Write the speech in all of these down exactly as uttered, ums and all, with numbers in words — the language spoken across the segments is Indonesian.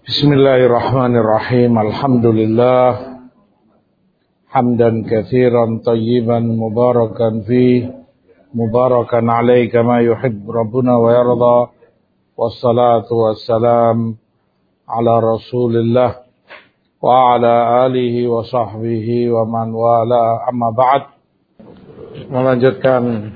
Bismillahirrahmanirrahim. Alhamdulillah hamdan katsiran tayyiban mubarakan fi mubarakan alaihi kama yuhibbu rabbuna wa yarda. Wassalatu wassalam ala Rasulillah wa ala alihi wa sahbihi wa man wala, amma ba'd. Melanjutkan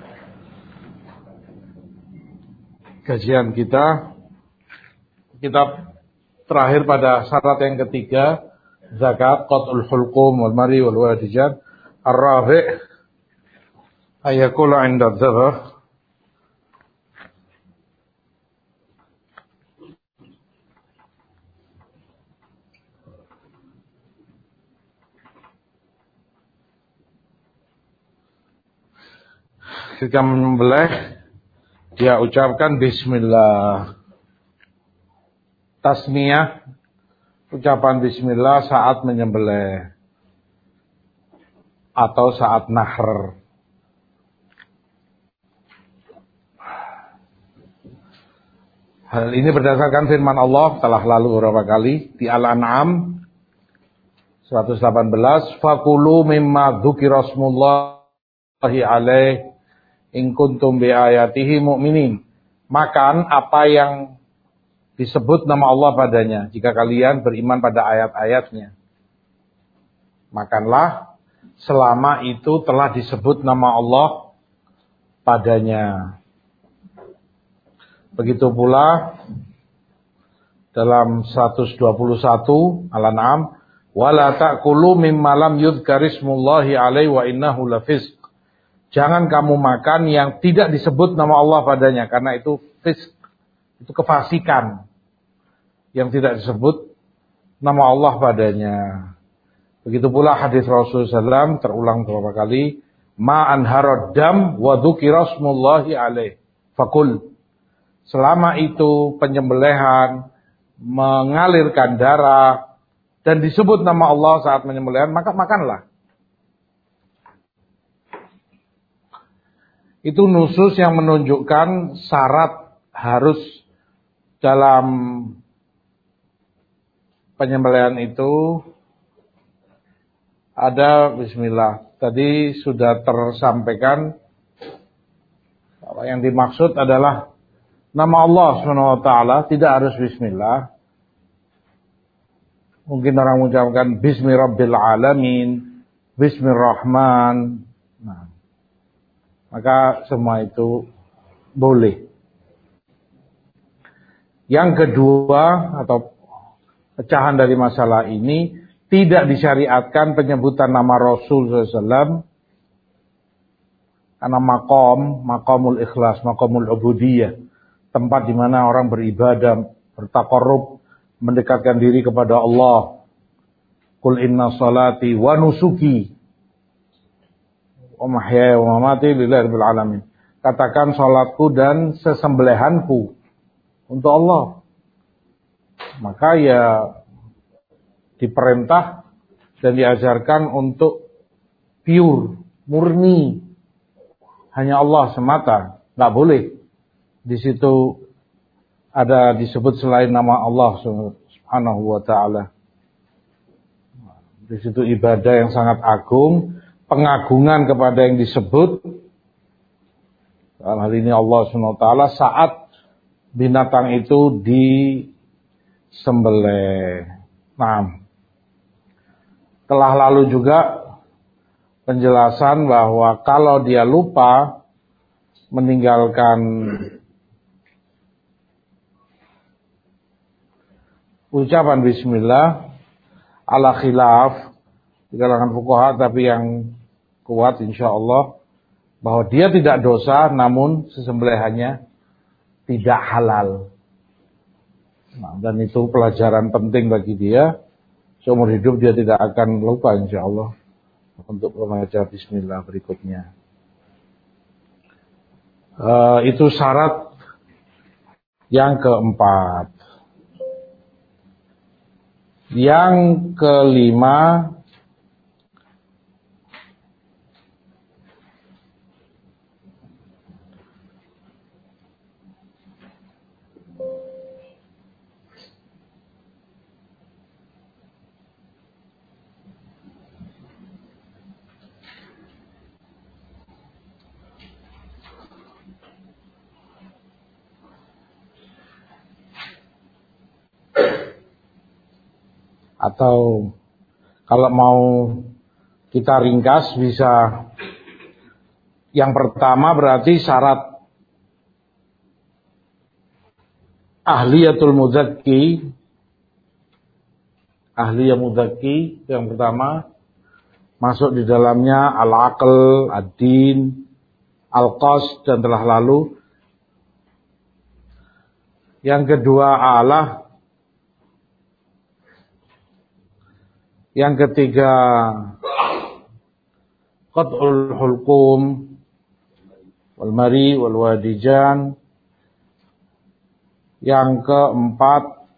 kajian kita, kitab terakhir pada syarat yang ketiga, zakat, qat'ul hulqum wal mari wal wadijat. Ar-rabi' ayakula 'inda dzabh. Ketika menyembelih, dia ucapkan bismillah. Tasmiyah, ucapan bismillah saat menyembelih atau saat nahr. Hal ini berdasarkan firman Allah telah lalu beberapa kali di Al-An'am seratus delapan belas, fakulu mimma dzukira smullahi alaihi in kuntum bi ayatihi mu'minin. Makan apa yang disebut nama Allah padanya jika kalian beriman pada ayat-ayatnya. Makanlah selama itu telah disebut nama Allah padanya. Begitu pula dalam seratus dua puluh satu Al-An'am, wala ta'kulu mimma lam yudhkarismullahi alaihi wa innahu lafisq. Jangan kamu makan yang tidak disebut nama Allah padanya, karena itu fisq. Itu kefasikan yang tidak disebut nama Allah padanya. Begitu pula hadis Rasulullah shallallahu alaihi wasallam terulang beberapa kali, ma anharad dam wa dzukira smullahi alaih fakul. Selama itu penyembelihan mengalirkan darah dan disebut nama Allah saat penyembelihan, maka makanlah. Itu nusus yang menunjukkan syarat harus dalam penyembelihan itu ada bismillah. Tadi sudah tersampaikan bahwa yang dimaksud adalah nama Allah subhanahu wa taala, tidak harus bismillah. Mungkin orang mengucapkan bismi rabbil alamin, bismillahirrahman. Nah, maka semua itu boleh. Yang kedua atau pecahan dari masalah ini, tidak disyariatkan penyebutan nama Rasul shallallahu alaihi wasallam karena makom, makomul ikhlas, makomul ubudiyah, tempat di mana orang beribadah, bertaqarrub, mendekatkan diri kepada Allah. Qul inna salati wa nusuki wa mahyaya wa mamati lillahi rabbil alamin. Katakan salatku dan sesembelihanku untuk Allah. Maka ya diperintah dan diajarkan untuk pure, murni, hanya Allah semata. Nggak boleh di situ ada disebut selain nama Allah subhanahu wa ta'ala. Di situ ibadah yang sangat agung, pengagungan kepada yang disebut. Dalam hal ini Allah subhanahu wa ta'ala saat binatang itu disembelih. Nah, telah lalu juga penjelasan bahwa kalau dia lupa meninggalkan ucapan bismillah ala khilaf di kalangan fuqaha, tapi yang kuat insyaallah bahwa dia tidak dosa, namun sesembelihannya tidak halal. Nah, dan itu pelajaran penting bagi dia. Seumur hidup dia tidak akan lupa insyaallah untuk membaca bismillah berikutnya. Uh, itu syarat yang keempat. Yang kelima, Atau kalau mau kita ringkas bisa, yang pertama berarti syarat ahliyatul muzakki, ahliyah muzakki yang pertama masuk di dalamnya al-aql, ad-din, al-qasd dan telah lalu. Yang kedua alah. Yang ketiga qat'ul hulqum wal mari wal wadijan. Yang keempat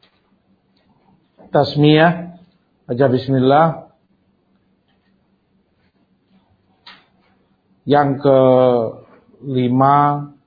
tasmiyah, baca bismillah. Yang kelima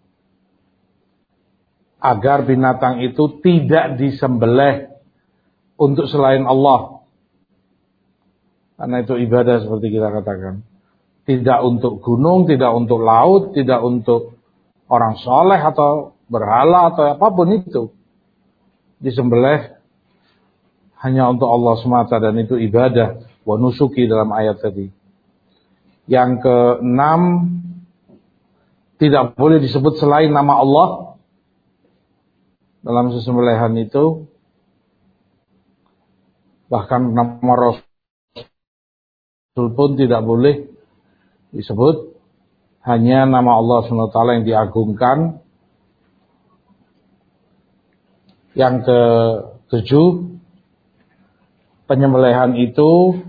agar binatang itu tidak disembelih untuk selain Allah. Karena itu ibadah seperti kita katakan. Tidak untuk gunung, tidak untuk laut, tidak untuk orang soleh atau berhala atau apapun itu. Disembelih hanya untuk Allah semata dan itu ibadah. Wa nusuki dalam ayat tadi. Yang keenam, tidak boleh disebut selain nama Allah dalam sesembelihan itu. Bahkan nama Rasul pun tidak boleh disebut, hanya nama Allah subhanahu wa taala yang diagungkan. Yang ketujuh, penyembelihan itu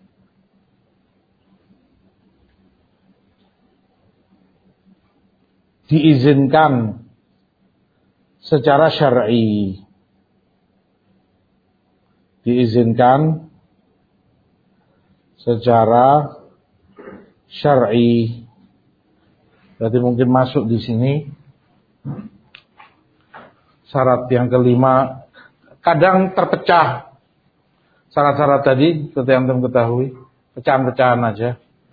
diizinkan secara syar'i. Diizinkan secara syar'i. Berarti mungkin masuk di sini syarat yang kelima. Kadang terpecah syarat-syarat tadi, seperti yang teman ketahui, pecahan-pecahan aja.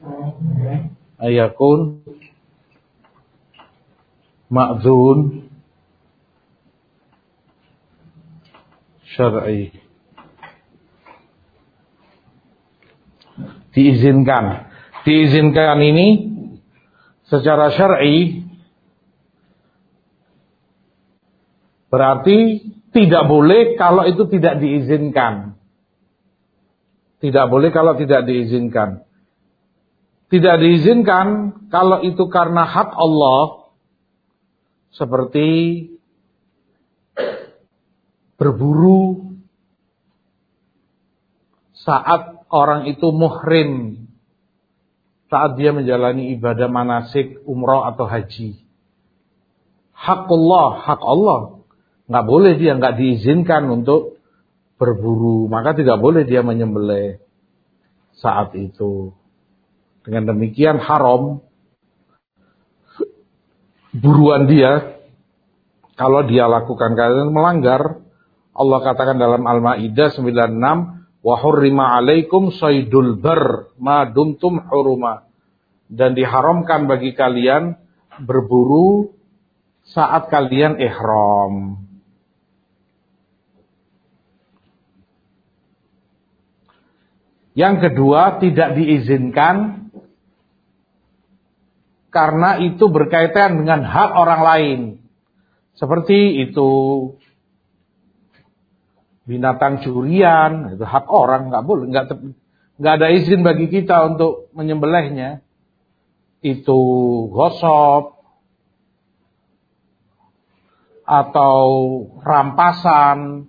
Ayakun ma'dzun syar'i. Diizinkan. Diizinkan ini secara syar'i berarti tidak boleh kalau itu tidak diizinkan. Tidak boleh kalau tidak diizinkan. Tidak diizinkan kalau itu karena hak Allah, seperti berburu saat orang itu muhrim, saat dia menjalani ibadah manasik, umrah atau haji. Hakullah, hak Allah. Nggak boleh dia, nggak diizinkan untuk berburu. Maka tidak boleh dia menyembelih saat itu. Dengan demikian haram buruan dia. Kalau dia lakukan kalian melanggar. Allah katakan dalam Al-Ma'idah sembilan puluh enam, wa hurrima alaikum saydul bar ma dumtum huruma. Dan diharamkan bagi kalian berburu saat kalian ihram. Yang kedua, tidak diizinkan karena itu berkaitan dengan hak orang lain. Seperti itu binatang curian, itu hak orang, nggak boleh, nggak nggak ada izin bagi kita untuk menyembelihnya. Itu gosop atau rampasan,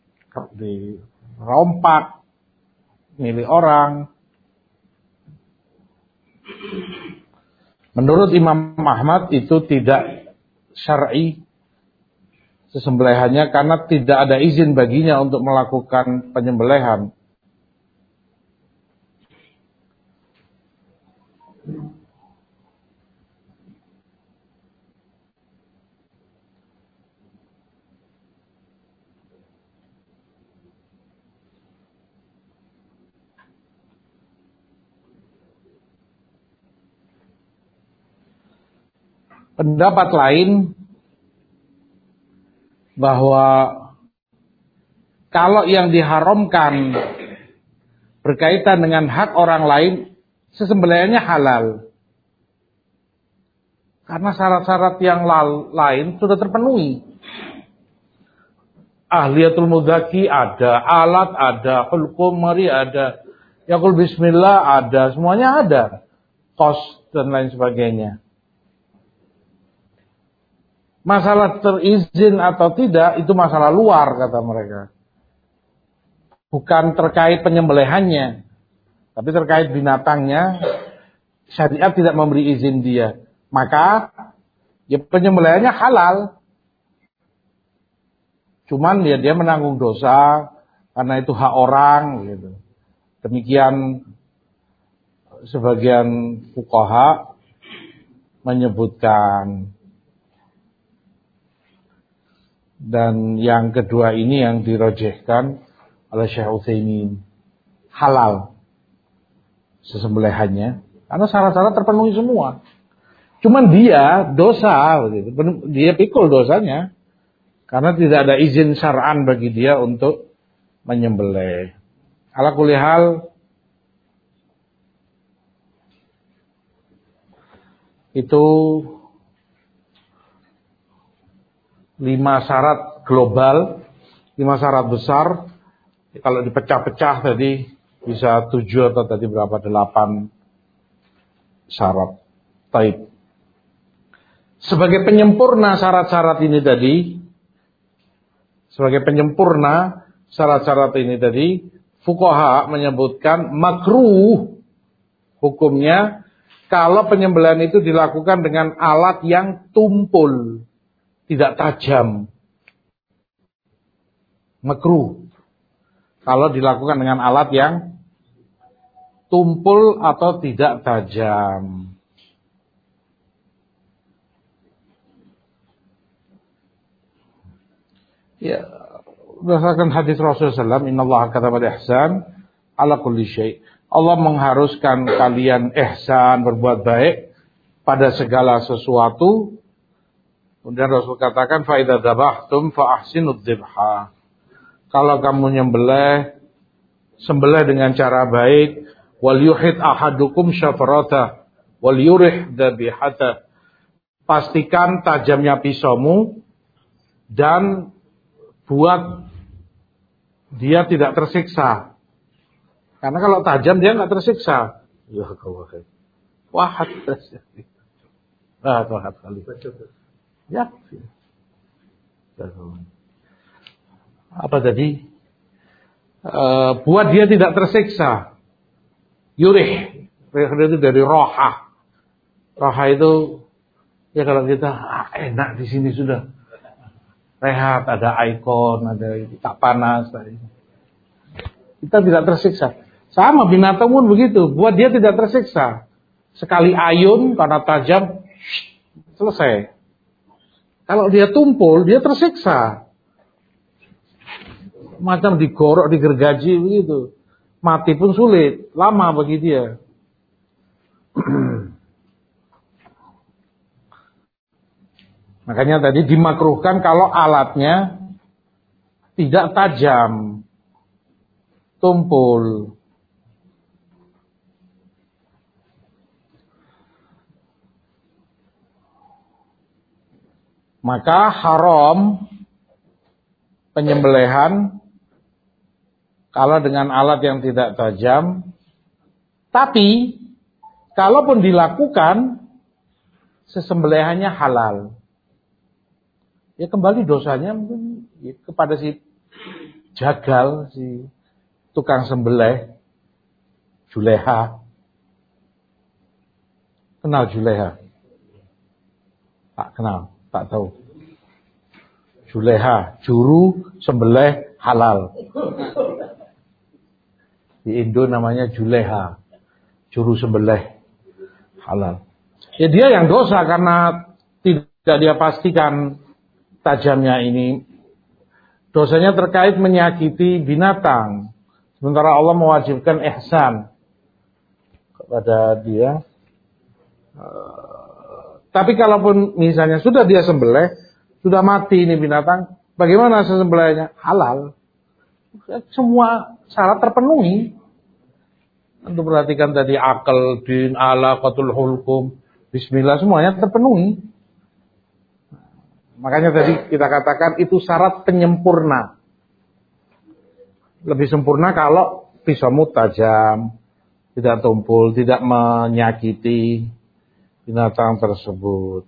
dirompak milik orang. Menurut Imam Ahmad itu tidak syar'i sesembelihannya karena tidak ada izin baginya untuk melakukan penyembelihan. Pendapat lain bahwa kalau yang diharamkan berkaitan dengan hak orang lain, sesembelihannya halal. Karena syarat-syarat yang lain sudah terpenuhi. Ahliyatul mudhaki ada, alat ada, hulqum mari ada, yaqul bismillah ada, semuanya ada. Kos dan lain sebagainya. Masalah terizin atau tidak itu masalah luar kata mereka. Bukan terkait penyembelihannya, tapi terkait binatangnya. Syariat tidak memberi izin dia, maka ya penyembelihannya halal. Cuman ya dia menanggung dosa karena itu hak orang gitu. Demikian sebagian fuqaha menyebutkan. Dan yang kedua ini yang dirojehkan oleh Syekh Utsaimin, halal sesembelihannya karena syarat-syarat terpenuhi semua. Cuman dia dosa, dia pikul dosanya. Karena tidak ada izin syar'an bagi dia untuk menyembelih. Ala kulli hal, itu lima syarat global, lima syarat besar. Kalau dipecah-pecah tadi bisa tujuh atau tadi berapa? Delapan syarat. Taib. Sebagai penyempurna syarat-syarat ini tadi, sebagai penyempurna syarat-syarat ini tadi, fuqaha menyebutkan makruh hukumnya kalau penyembelihan itu dilakukan dengan alat yang tumpul, tidak tajam. Makruh kalau dilakukan dengan alat yang tumpul atau tidak tajam. Ya, berdasarkan hadis Rasulullah shallallahu alaihi wasallam, innallaha kataba al-ihsan ala kulli syai'. Allah mengharuskan kalian ihsan, berbuat baik pada segala sesuatu. Kemudian Rasul katakan fa idza dzabhtum fa ahsinud dzibha. Kalau kamu nyembelih, sembelih dengan cara baik. Wal yuhid ahadukum syafarata wal yurih dzabihata. Pastikan tajamnya pisaumu dan buat dia tidak tersiksa. Karena kalau tajam dia nggak tersiksa. Ya Allah. Wahat terjadi. Ah, wahat kali. Ya. Apa tadi? E, buat dia tidak tersiksa. Yurih. Yurih itu dari roha. Roha itu ya kalau kita ah, enak di sini sudah. Rehat, ada ikon, ada tak panas. Kita tidak tersiksa. Sama binatang pun begitu. Buat dia tidak tersiksa. Sekali ayun karena tajam, selesai. Kalau dia tumpul, dia tersiksa. Macam digorok, digergaji begitu. Mati pun sulit. Lama bagi dia. Makanya tadi dimakruhkan kalau alatnya tidak tajam, tumpul. Maka haram penyembelihan kalau dengan alat yang tidak tajam. Tapi kalaupun dilakukan, sesembelihannya halal. Ya kembali dosanya mungkin ya, kepada si jagal, si tukang sembelih, Juleha. Kenal Juleha? Tak kenal, tak tahu. Juleha, juru sembelih halal. Di Indo namanya Juleha, juru sembelih halal. Ya dia yang dosa karena tidak dia pastikan tajamnya ini. Dosanya terkait menyakiti binatang. Sementara Allah mewajibkan ihsan kepada dia. Uh, tapi kalaupun misalnya sudah dia sembelih, sudah mati ini binatang, bagaimana sesembelihnya? Halal. Semua syarat terpenuhi. Untuk perhatikan tadi akal, din, ala, qatul hulkum, bismillah semuanya terpenuhi. Makanya tadi kita katakan itu syarat penyempurna. Lebih sempurna kalau pisaumu tajam, tidak tumpul, tidak menyakiti binatang tersebut.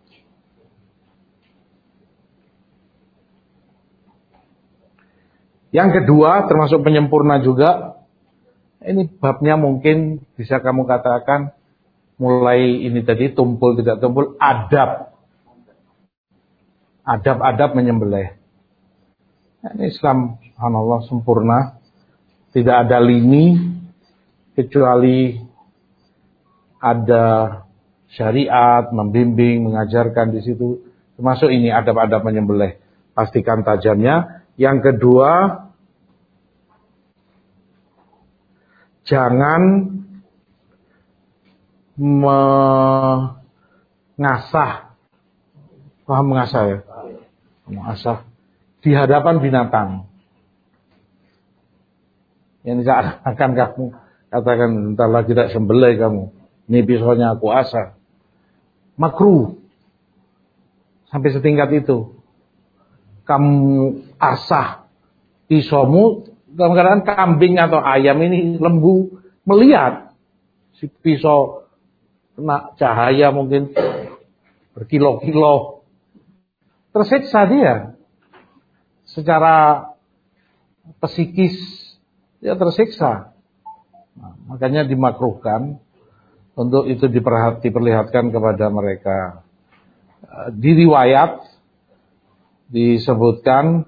Yang kedua termasuk penyempurna juga. Ini babnya mungkin bisa kamu katakan mulai ini tadi tumpul tidak tumpul adab. Adab-adab menyembelih. Ini Islam subhanallah sempurna. Tidak ada lini kecuali ada syariat membimbing, mengajarkan di situ. Termasuk ini adab-adab menyembelih. Pastikan tajamnya. Yang kedua, jangan mengasah, paham mengasah ya? Mengasah di hadapan binatang. Yang akan kamu katakan, entar lagi tidak sembelih kamu. Ini pisaunya aku asah. Makruh. Sampai setingkat itu. Kamu asah pisaumu dalam keadaan kambing atau ayam ini lembu melihat si pisau kena cahaya mungkin berkilo-kilo, tersiksa dia secara psikis, dia tersiksa. Nah, makanya dimakruhkan untuk itu diperhati, diperlihatkan kepada mereka. Di riwayat disebutkan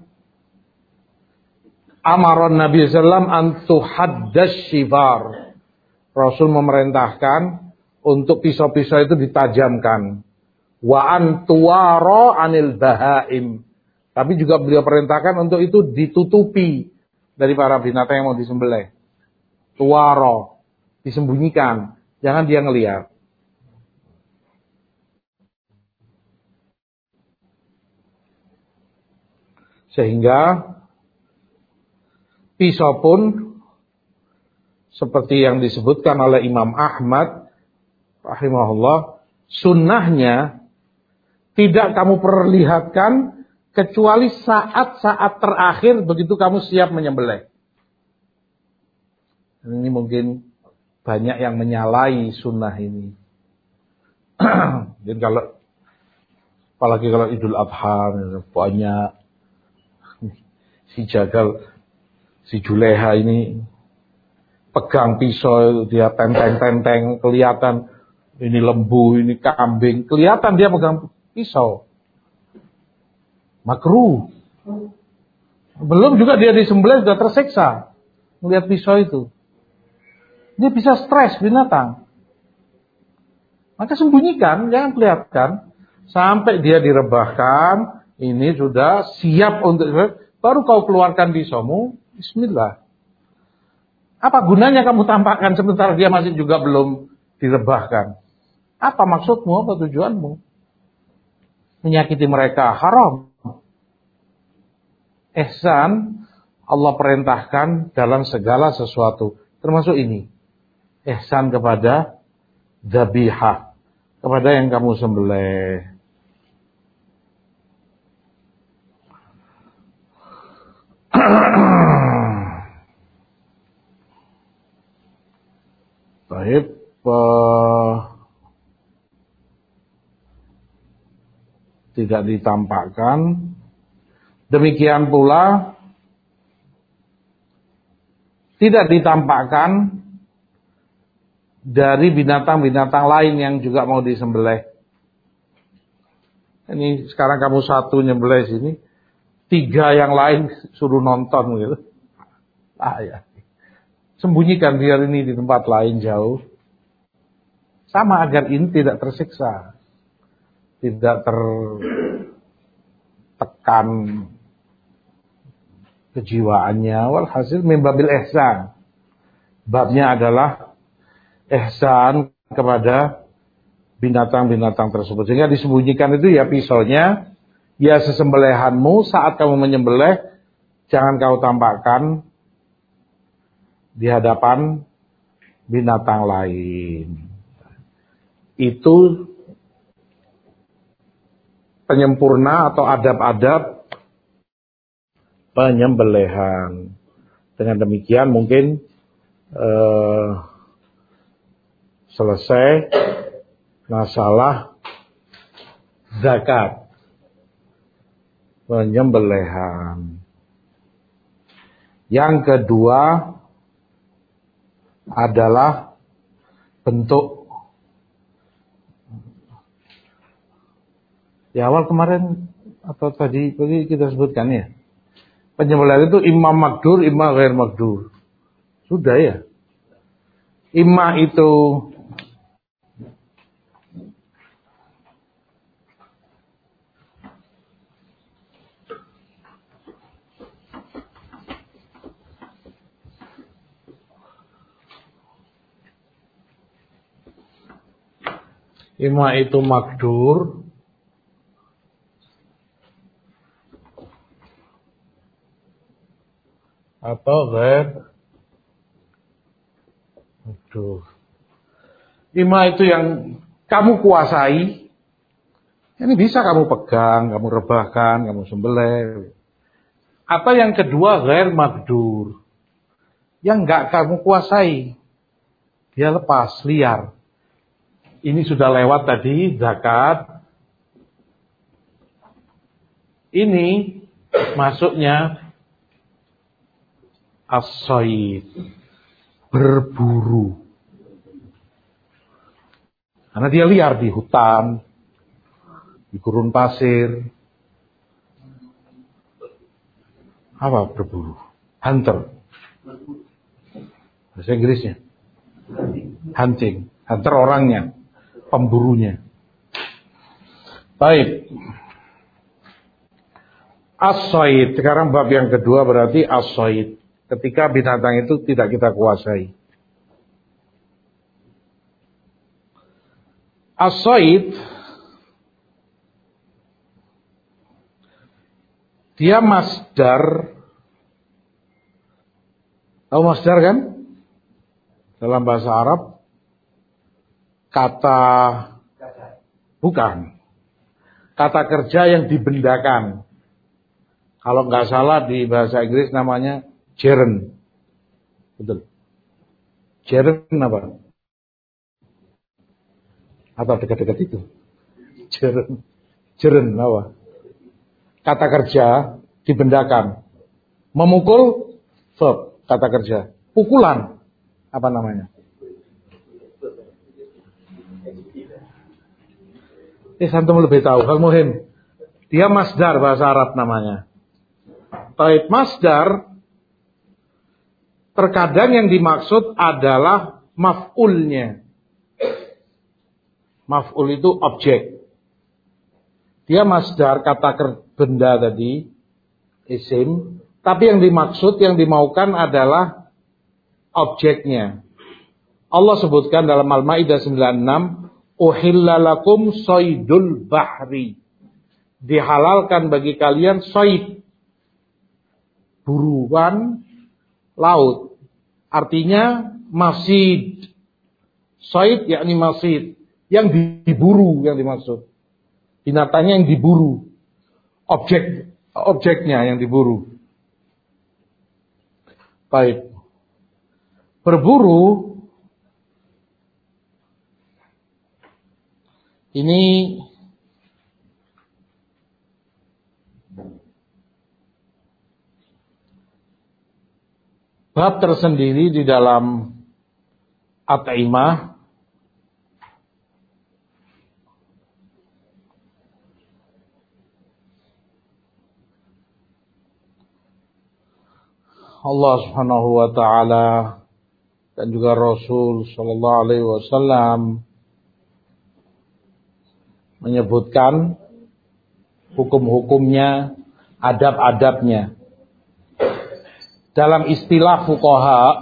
Amaron Nabi sallallahu alaihi wasallam an tuhaddas shibar. Rasul memerintahkan untuk pisau-pisau itu ditajamkan. Wa an tuwara anil bahaim. Tapi juga beliau perintahkan untuk itu ditutupi dari para binatang yang mau disembelih. Tuwara, disembunyikan, jangan dia ngelihat. Sehingga pisau pun seperti yang disebutkan oleh Imam Ahmad rahimahullah, sunnahnya tidak kamu perlihatkan kecuali saat-saat terakhir begitu kamu siap menyembelih. Ini mungkin banyak yang menyalahi sunnah ini. Dan kalau apalagi kalau Idul Adha banyak si jagal, si Juleha ini pegang pisau, dia tenteng-tenteng, kelihatan ini lembu, ini kambing, kelihatan dia pegang pisau. Makruh. Belum juga dia disembelih sudah tersiksa melihat pisau itu. Dia bisa stres binatang. Maka sembunyikan, jangan kelihatan sampai dia direbahkan, ini sudah siap untuk baru kau keluarkan pisaumu, bismillah. Apa gunanya kamu tampakkan sementara dia masih juga belum direbahkan? Apa maksudmu, apa tujuanmu? Menyakiti mereka haram. Ihsan Allah perintahkan dalam segala sesuatu, termasuk ini. Ihsan kepada dzabihah, kepada yang kamu sembelih. Baik, uh, tidak ditampakkan. Demikian pula tidak ditampakkan dari binatang-binatang lain yang juga mau disembelih. Ini sekarang kamu satu nyembelih sini, tiga yang lain suruh nonton gitu. Ah ya. Sembunyikan biar ini di tempat lain jauh. Sama agar ini tidak tersiksa. Tidak tertekan kejiwaannya. Walhasil min babil ihsan. Babnya adalah ihsan kepada binatang-binatang tersebut. Sehingga disembunyikan itu ya pisaunya, ya sesembelihanmu saat kamu menyembelih, jangan kau tampakkan di hadapan binatang lain. Itu penyempurna atau adab-adab penyembelihan. Dengan demikian mungkin eh, selesai masalah zakat penyembelihan. Yang kedua adalah bentuk. Di awal kemarin atau tadi tadi kita sebutkan ya. Penyembelihan itu imma makdur, imma ghair makdur. Sudah ya. Imma itu Imma itu makdur atau ghair makdur. Imma itu yang kamu kuasai. Ini bisa kamu pegang, kamu rebahkan, kamu sembelih. Atau yang kedua ghair makdur. Yang enggak kamu kuasai. Dia lepas, liar. Ini sudah lewat tadi zakat. Ini masuknya as-sayd, berburu. Karena dia liar di hutan, di gurun pasir. Apa berburu? Hunter. Bahasa Inggrisnya. Hunting. Hunter orangnya. Pemburunya. Baik. As-sayd. Sekarang bab yang kedua berarti as-sayd. Ketika binatang itu tidak kita kuasai. As-sayd. Dia masdar. Tahu masdar kan? Dalam bahasa Arab. Kata bukan kata kerja yang dibendakan. Kalau nggak salah di bahasa Inggris namanya gerund. Betul. Gerund apa? Atau dekat-dekat itu? Gerund. Gerund apa? Kata kerja dibendakan. Memukul verb kata kerja. Pukulan apa namanya? Eh, antum lebih tahu. Al-muhim. Dia masdar bahasa Arab namanya. Taib masdar. Terkadang yang dimaksud adalah maf'ulnya. Maf'ul itu objek. Dia masdar kata benda tadi. Isim. Tapi yang dimaksud, yang dimaukan adalah objeknya. Allah sebutkan dalam Al-Maidah sembilan puluh enam. Uhilla lakum saydul bahri. Dihalalkan bagi kalian sayd. Buruan laut. Artinya masid. Sayd yakni masid. Yang diburu yang dimaksud. Binatangnya yang diburu. Objek. Objeknya yang diburu. Baik. Berburu. Ini bab tersendiri di dalam At-Taimah. Allah Subhanahu wa taala dan juga Rasul sallallahu alaihi wasallam menyebutkan hukum-hukumnya, adab-adabnya. Dalam istilah fuqaha,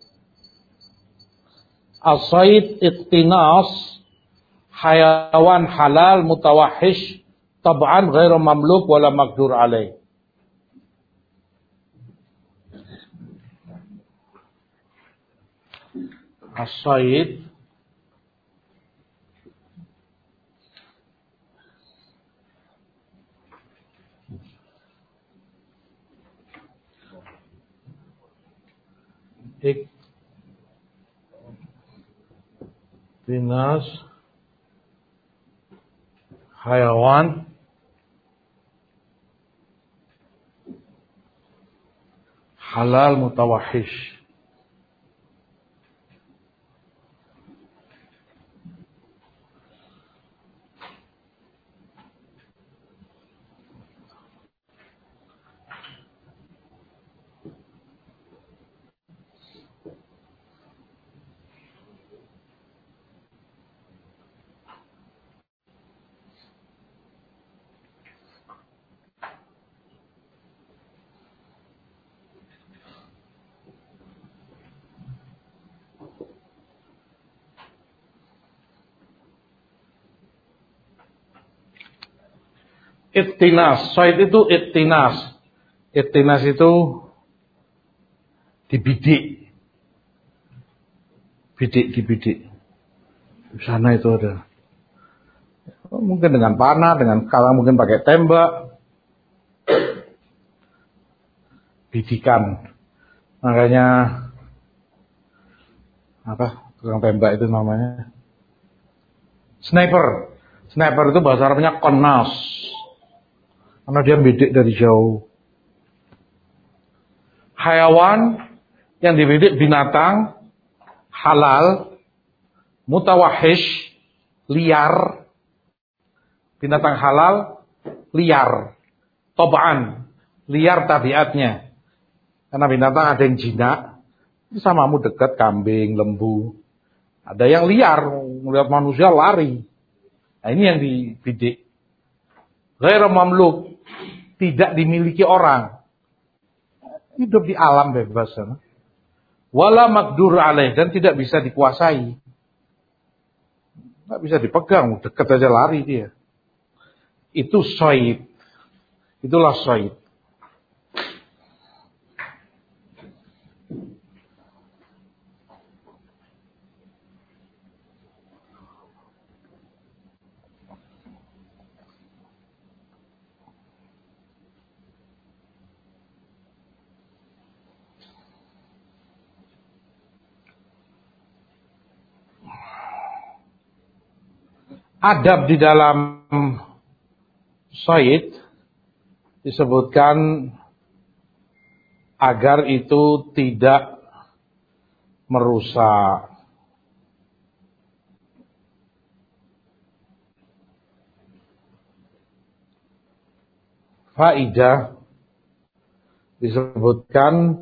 as-sayd iqtinas hayawan halal mutawahhish tab'an ghairu mamluk wala maqdur alaih. as-sayd iktinas hayawan halal mutawahish. Iktinas, sayd itu iktinas. Iktinas itu dibidik. Bidik, dibidik. Di sana itu ada. Mungkin dengan panah, dengan kala mungkin pakai tembak. Bidikan. Makanya apa? Tukang tembak itu namanya sniper. Sniper itu bahasa Arabnya qannas. Karena dia bidik dari jauh. Hayawan yang dibidik binatang halal, mutawahish, liar. Binatang halal, liar. Tobaan, liar tabiatnya. Karena binatang ada yang jinak, samamu dekat, kambing, lembu. Ada yang liar, melihat manusia lari. Nah ini yang dibidik. Ghairu mamluk, tidak dimiliki orang. Hidup di alam bebas. Wala makdur alaih, dan tidak bisa dikuasai. Tidak bisa dipegang, dekat aja lari dia. Itu sayd. Itulah sayd. Adab di dalam sayd disebutkan agar itu tidak merusak. Faidah disebutkan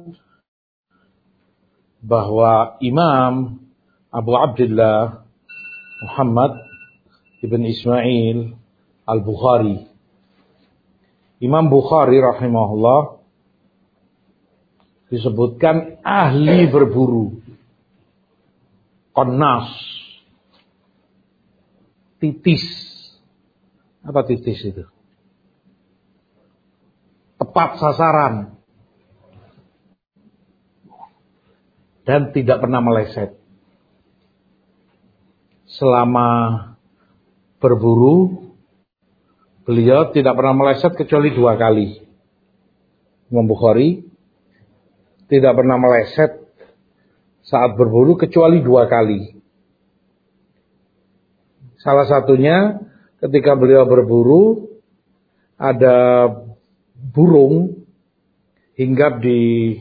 bahwa Imam Abu Abdullah Muhammad Ibn Ismail Al-Bukhari, Imam Bukhari rahimahullah, disebutkan ahli berburu, qannas, titis. Apa titis itu? Tepat sasaran dan tidak pernah meleset. Selama berburu, beliau tidak pernah meleset kecuali dua kali. Imam Bukhari tidak pernah meleset saat berburu kecuali dua kali. Salah satunya ketika beliau berburu, ada burung hinggap di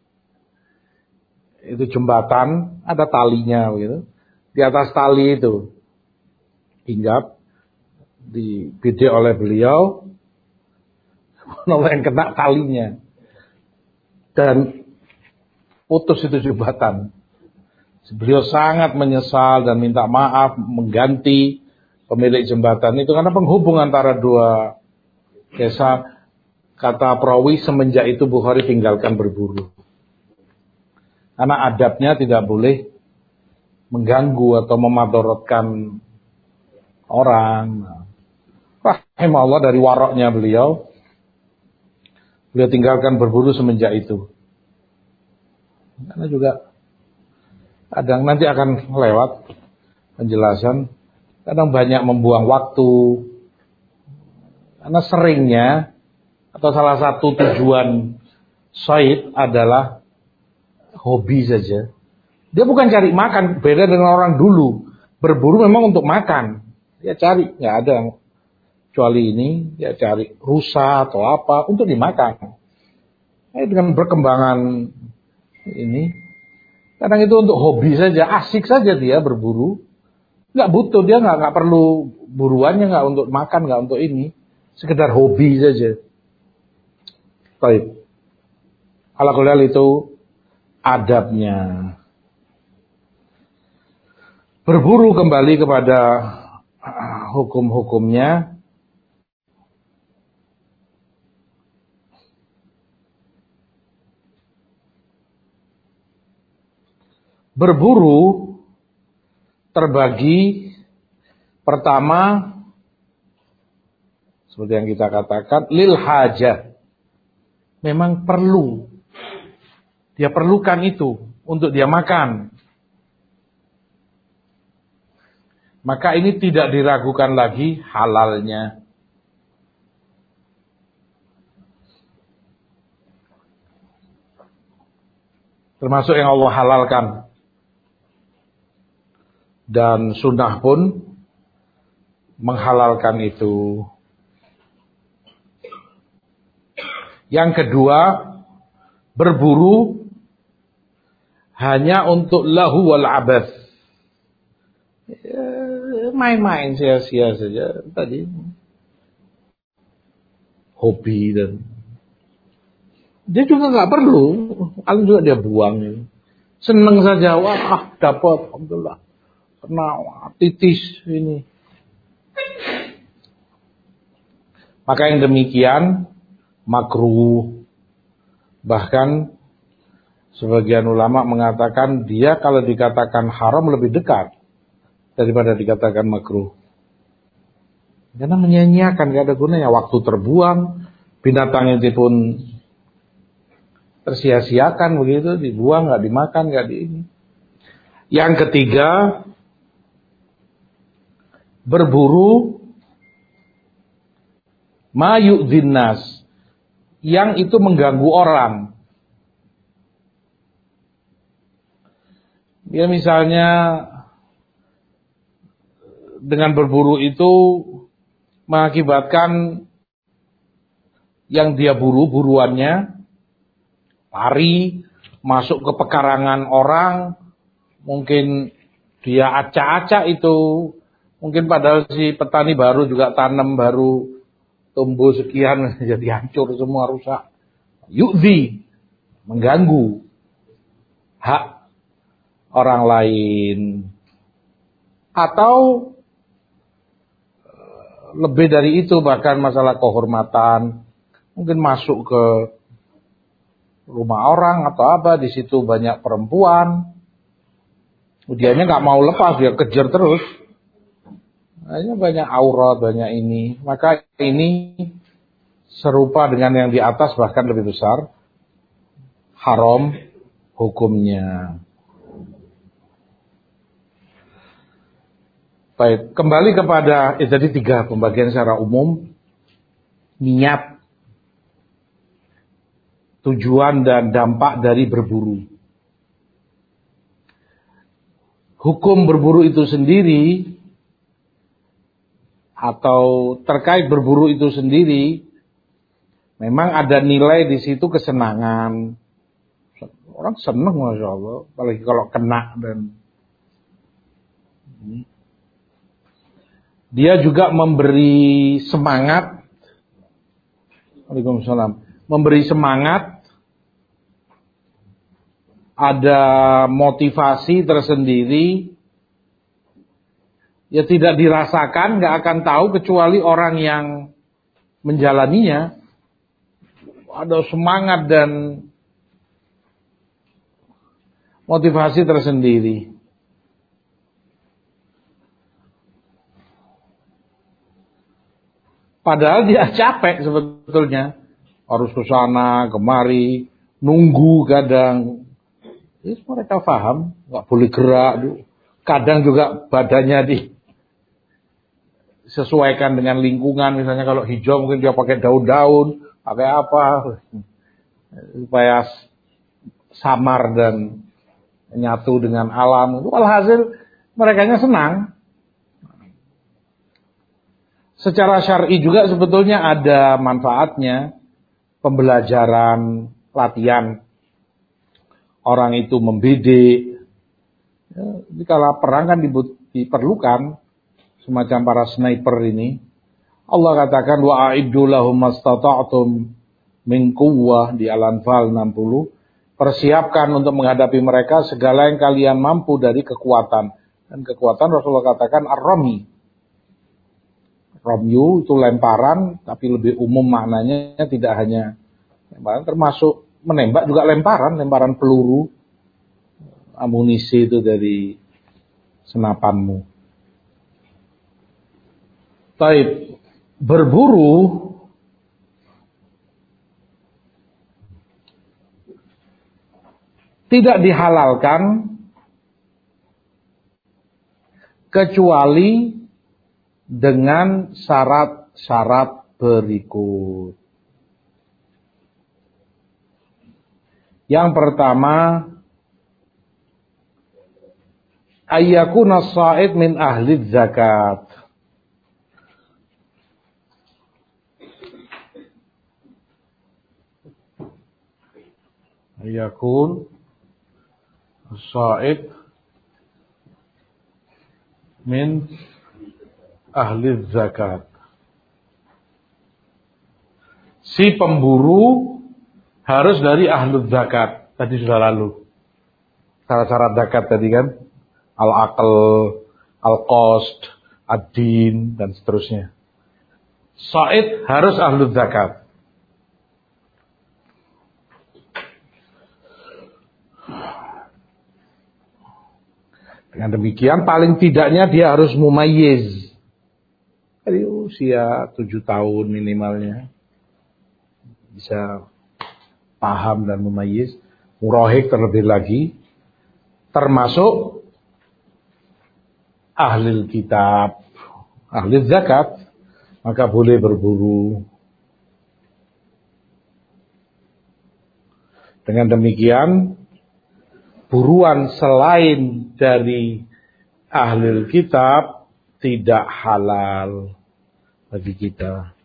itu jembatan, ada talinya gitu. Di atas tali itu hinggap, dibidik oleh beliau, oleh yang kena talinya, dan putus itu jembatan. Beliau sangat menyesal dan minta maaf, mengganti pemilik jembatan itu karena penghubung antara dua desa. Kata perawi, semenjak itu Bukhari tinggalkan berburu karena adabnya tidak boleh mengganggu atau memadorotkan orang. Rahimahullah, dari waroknya beliau, beliau tinggalkan berburu semenjak itu. Karena juga Kadang nanti akan lewat penjelasan. Kadang banyak membuang waktu. Karena seringnya atau salah satu tujuan Said adalah hobi saja. Dia bukan cari makan, beda dengan orang dulu. Berburu memang untuk makan. Dia cari, nggak ada kecuali ini, dia cari rusa atau apa untuk dimakan. Nah, dengan perkembangan ini, kadang itu untuk hobi saja, asik saja dia berburu. Nggak butuh, dia nggak nggak perlu buruannya, nggak untuk makan, nggak untuk ini, sekedar hobi saja. Baik. Ala-kulal itu adabnya. Berburu kembali kepada hukum-hukumnya. Berburu terbagi pertama seperti yang kita katakan lil hajah. Memang perlu. Dia perlukan itu untuk dia makan. Maka ini tidak diragukan lagi halalnya. Termasuk yang Allah halalkan. Dan sunnah pun menghalalkan itu. Yang kedua, berburu hanya untuk lahu wal abath. Main-main sia-sia saja tadi. Hobi dan dia juga nggak perlu, kalau juga dia buang. Seneng saja, wah dapat, alhamdulillah, kena wah, titis ini. Maka yang demikian makruh. Bahkan sebagian ulama mengatakan dia kalau dikatakan haram lebih dekat daripada dikatakan makruh. Karena menyanyiakan, gak ada gunanya, waktu terbuang, binatang itu pun tersia-siakan begitu, dibuang, gak dimakan, gak di ini. Yang ketiga, berburu ma yu'dhin nas, yang itu mengganggu orang. Dia misalnya dengan berburu itu mengakibatkan yang dia buru, buruannya lari, masuk ke pekarangan orang, mungkin dia acak-acak itu, mungkin padahal si petani baru juga tanam, baru tumbuh sekian, jadi hancur semua, rusak. Yu'dhi, mengganggu hak orang lain. Atau lebih dari itu, bahkan masalah kehormatan, mungkin masuk ke rumah orang atau apa, di situ banyak perempuan, dianya nggak mau lepas, dia kejar terus, hanya banyak aurat, banyak ini. Maka ini serupa dengan yang di atas, bahkan lebih besar, haram hukumnya. Baik, kembali kepada eh, jadi tiga pembagian secara umum. Niat, tujuan dan dampak dari berburu. Hukum berburu itu sendiri atau terkait berburu itu sendiri, memang ada nilai di situ kesenangan. Orang senang, masya Allah, apalagi kalau kena. Dan dia juga memberi semangat. Waalaikumsalam. Memberi semangat, ada motivasi tersendiri, ya tidak dirasakan, gak akan tahu kecuali orang yang menjalaninya. Ada semangat dan motivasi tersendiri. Padahal dia capek sebetulnya. Harus ke sana, kemari, nunggu kadang. Jadi mereka paham, nggak boleh gerak. Kadang juga badannya disesuaikan dengan lingkungan. Misalnya kalau hijau mungkin dia pakai daun-daun, pakai apa, supaya samar dan nyatu dengan alam. Walhasil merekanya senang. Secara syar'i juga sebetulnya ada manfaatnya. Pembelajaran, latihan. Orang itu membidik. Ya, di kala perang kan diperlukan semacam para sniper ini. Allah katakan wa a'iddu lahum mastata'tum min quwwah di Al-Anfal enam puluh. Persiapkan untuk menghadapi mereka segala yang kalian mampu dari kekuatan. Dan kekuatan Rasulullah katakan ar-rami. Ramyu itu lemparan, tapi lebih umum maknanya, tidak hanya lemparan, termasuk menembak juga lemparan, lemparan peluru, amunisi itu dari senapanmu. Taib, berburu tidak dihalalkan kecuali dengan syarat-syarat berikut. Yang pertama, ayyakuna as-sa'id min ahli zakat. Ayyakun as-sa'id min ahli zakat. Si pemburu harus dari ahli zakat. Tadi sudah lalu. Syarat-syarat zakat tadi kan. Al-aql, al-qasd, ad-din, dan seterusnya. Sa'id harus ahli zakat. Dengan demikian paling tidaknya dia harus mumayyiz. Dari usia tujuh tahun minimalnya. Bisa paham dan mumayyiz. Murahik terlebih lagi. Termasuk ahli kitab. Ahli zakat. Maka boleh berburu. Dengan demikian, buruan selain dari ahli kitab tidak halal bagi kita.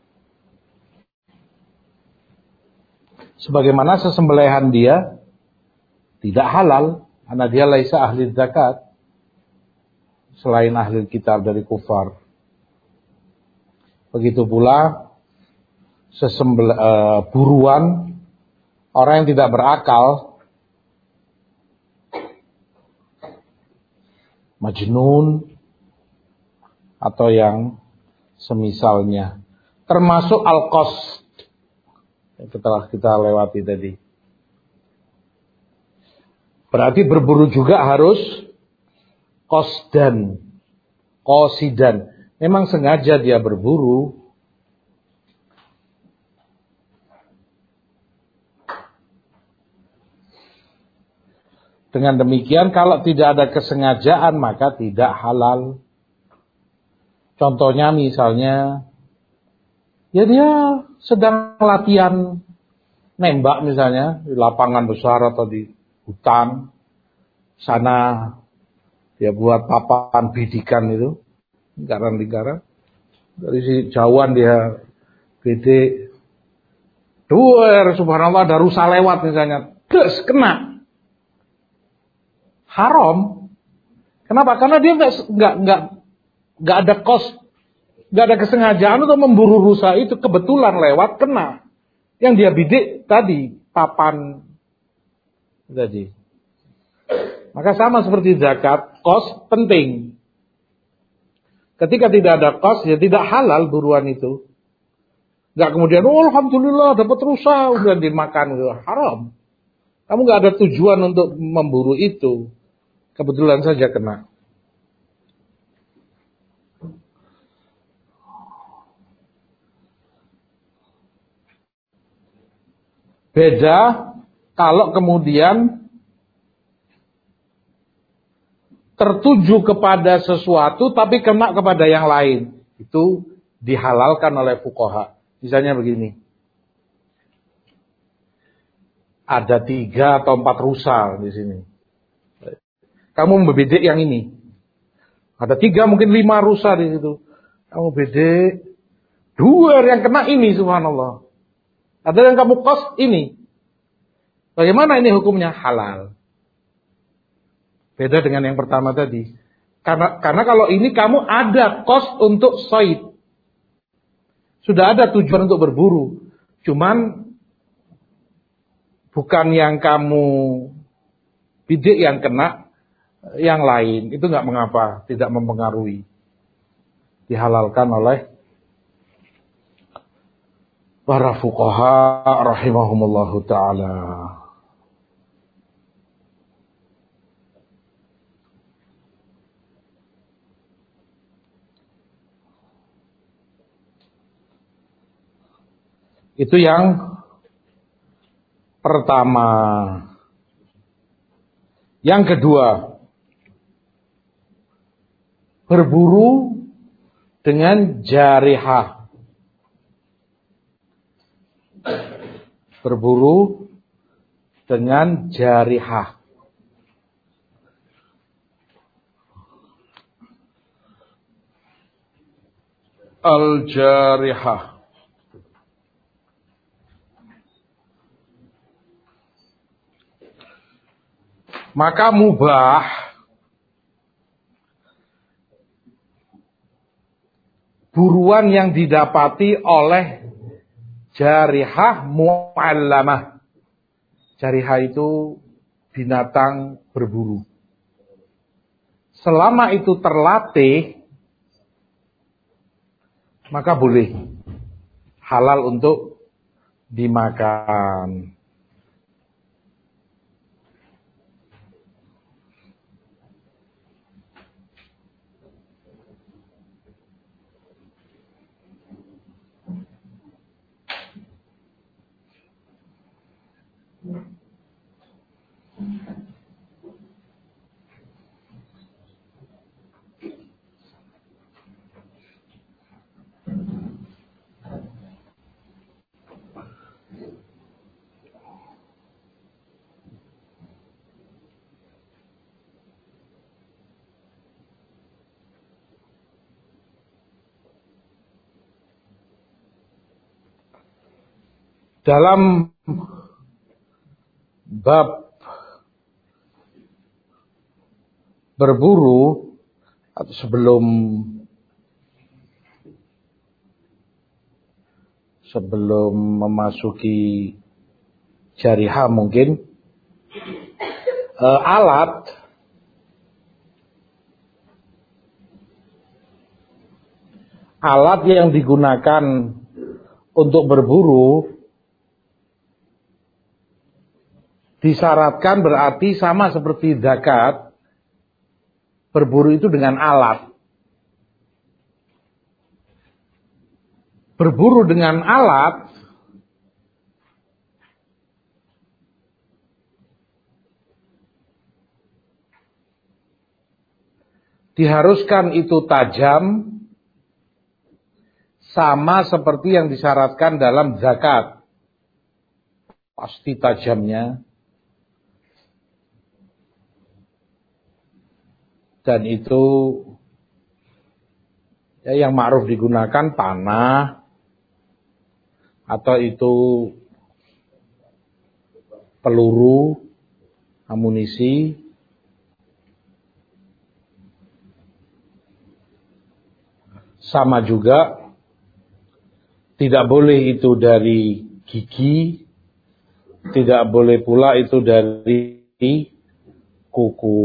Sebagaimana sesembelihan dia tidak halal karena dia laisa ahli zakat selain ahli kitab dari kufar. Begitu pula sesembel, uh, buruan orang yang tidak berakal, majnun atau yang semisalnya, termasuk al-qasd yang telah kita lewati tadi. Berarti berburu juga harus qasdan, qasidan. Memang sengaja dia berburu. Dengan demikian kalau tidak ada kesengajaan maka tidak halal. Contohnya misalnya, ya dia sedang latihan nembak misalnya di lapangan besar atau di hutan. Sana dia buat papan bidikan itu, lingkaran-lingkaran. Dari si jauhan dia bidik. Duer, subhanallah ada rusa lewat misalnya. Des, kena. Haram. Kenapa? Karena dia nggak nggak nggak nggak ada kos, nggak ada kesengajaan untuk memburu rusa itu, kebetulan lewat kena. Yang dia bidik tadi papan tadi. Maka sama seperti zakat, kos penting. Ketika tidak ada kos, ya tidak halal buruan itu. Nggak kemudian, oh alhamdulillah dapat rusa, udah dimakan, haram. Kamu nggak ada tujuan untuk memburu itu. Kebetulan saja kena. Beda kalau kemudian tertuju kepada sesuatu tapi kena kepada yang lain. Itu dihalalkan oleh fuqaha. Misalnya begini. Ada tiga atau empat rusa di sini. Kamu membidik yang ini. Ada tiga mungkin lima rusa di situ. Kamu bidik. Dua yang kena ini, subhanallah. Ada yang kamu kos ini. Bagaimana ini hukumnya? Halal. Beda dengan yang pertama tadi. Karena karena kalau ini kamu ada kos untuk soid. Sudah ada tujuan untuk berburu. Cuman bukan yang kamu bidik yang kena, yang lain. Itu nggak mengapa, tidak mempengaruhi. Dihalalkan oleh para fuqaha rahimahumullahu ta'ala. Itu yang pertama. Yang kedua, berburu dengan jarihah. Berburu dengan jarihah. Al-jarihah. Maka mubah buruan yang didapati oleh jarihah mu'allamah. Jarihah itu binatang berburu. Selama itu terlatih, maka boleh halal untuk dimakan. Dalam bab berburu atau sebelum sebelum memasuki jarihah mungkin eh, alat alat yang digunakan untuk berburu disyaratkan berarti sama seperti zakat. Berburu itu dengan alat. Berburu dengan alat diharuskan itu tajam sama seperti yang disyaratkan dalam zakat. Pasti tajamnya. Dan itu ya, yang ma'ruf digunakan panah atau itu peluru, amunisi. Sama juga tidak boleh itu dari gigi, tidak boleh pula itu dari kuku.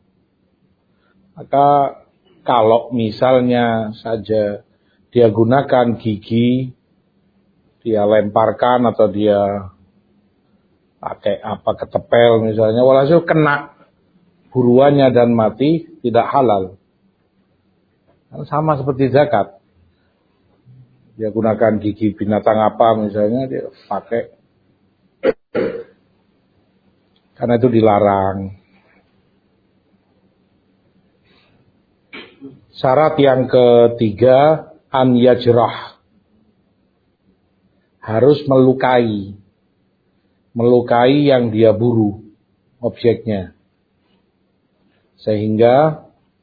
Maka kalau misalnya saja dia gunakan gigi, dia lemparkan atau dia pakai apa ketepel misalnya, walhasil kena buruannya dan mati, tidak halal. Sama seperti zakat. Dia gunakan gigi binatang apa misalnya, dia pakai. Karena itu dilarang. Syarat yang ketiga, an yajrah. Harus melukai. Melukai yang dia buru, objeknya. Sehingga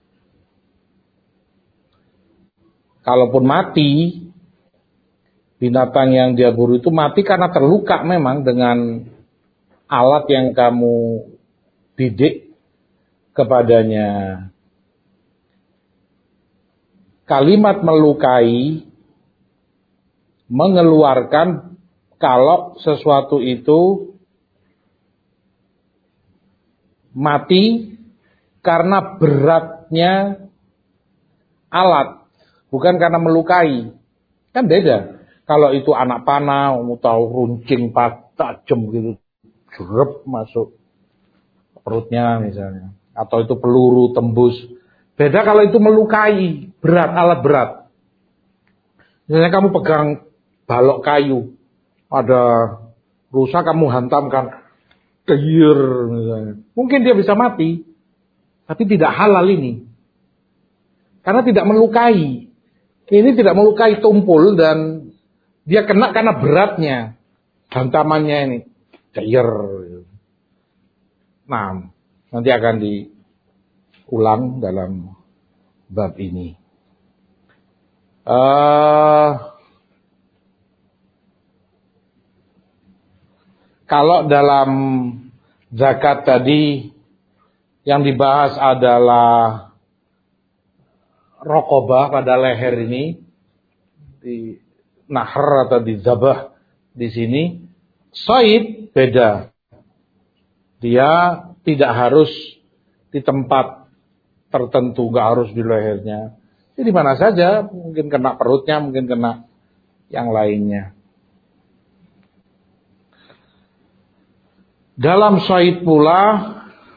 kalaupun mati, binatang yang dia buru itu mati karena terluka memang dengan alat yang kamu bidik kepadanya. Kalimat melukai mengeluarkan kalau sesuatu itu mati karena beratnya alat, bukan karena melukai. Kan beda. Kalau itu anak panah, mau tahu runcing tajam gitu, jerep masuk perutnya misalnya, atau itu peluru tembus. Beda kalau itu melukai, berat, alat berat. Misalnya kamu pegang balok kayu, ada rusa kamu hantamkan, keyer misalnya. Mungkin dia bisa mati, tapi tidak halal ini. Karena tidak melukai. Ini tidak melukai tumpul dan dia kena karena beratnya. Hantamannya ini, keyer. Nah, nanti akan diulang dalam bab ini. Uh, kalau dalam zakat tadi yang dibahas adalah rokobah pada leher ini, di nahr atau di zabah di sini, said beda. Dia tidak harus di tempat tertentu, nggak harus di lehernya. Jadi mana saja, mungkin kena perutnya, mungkin kena yang lainnya. Dalam said pula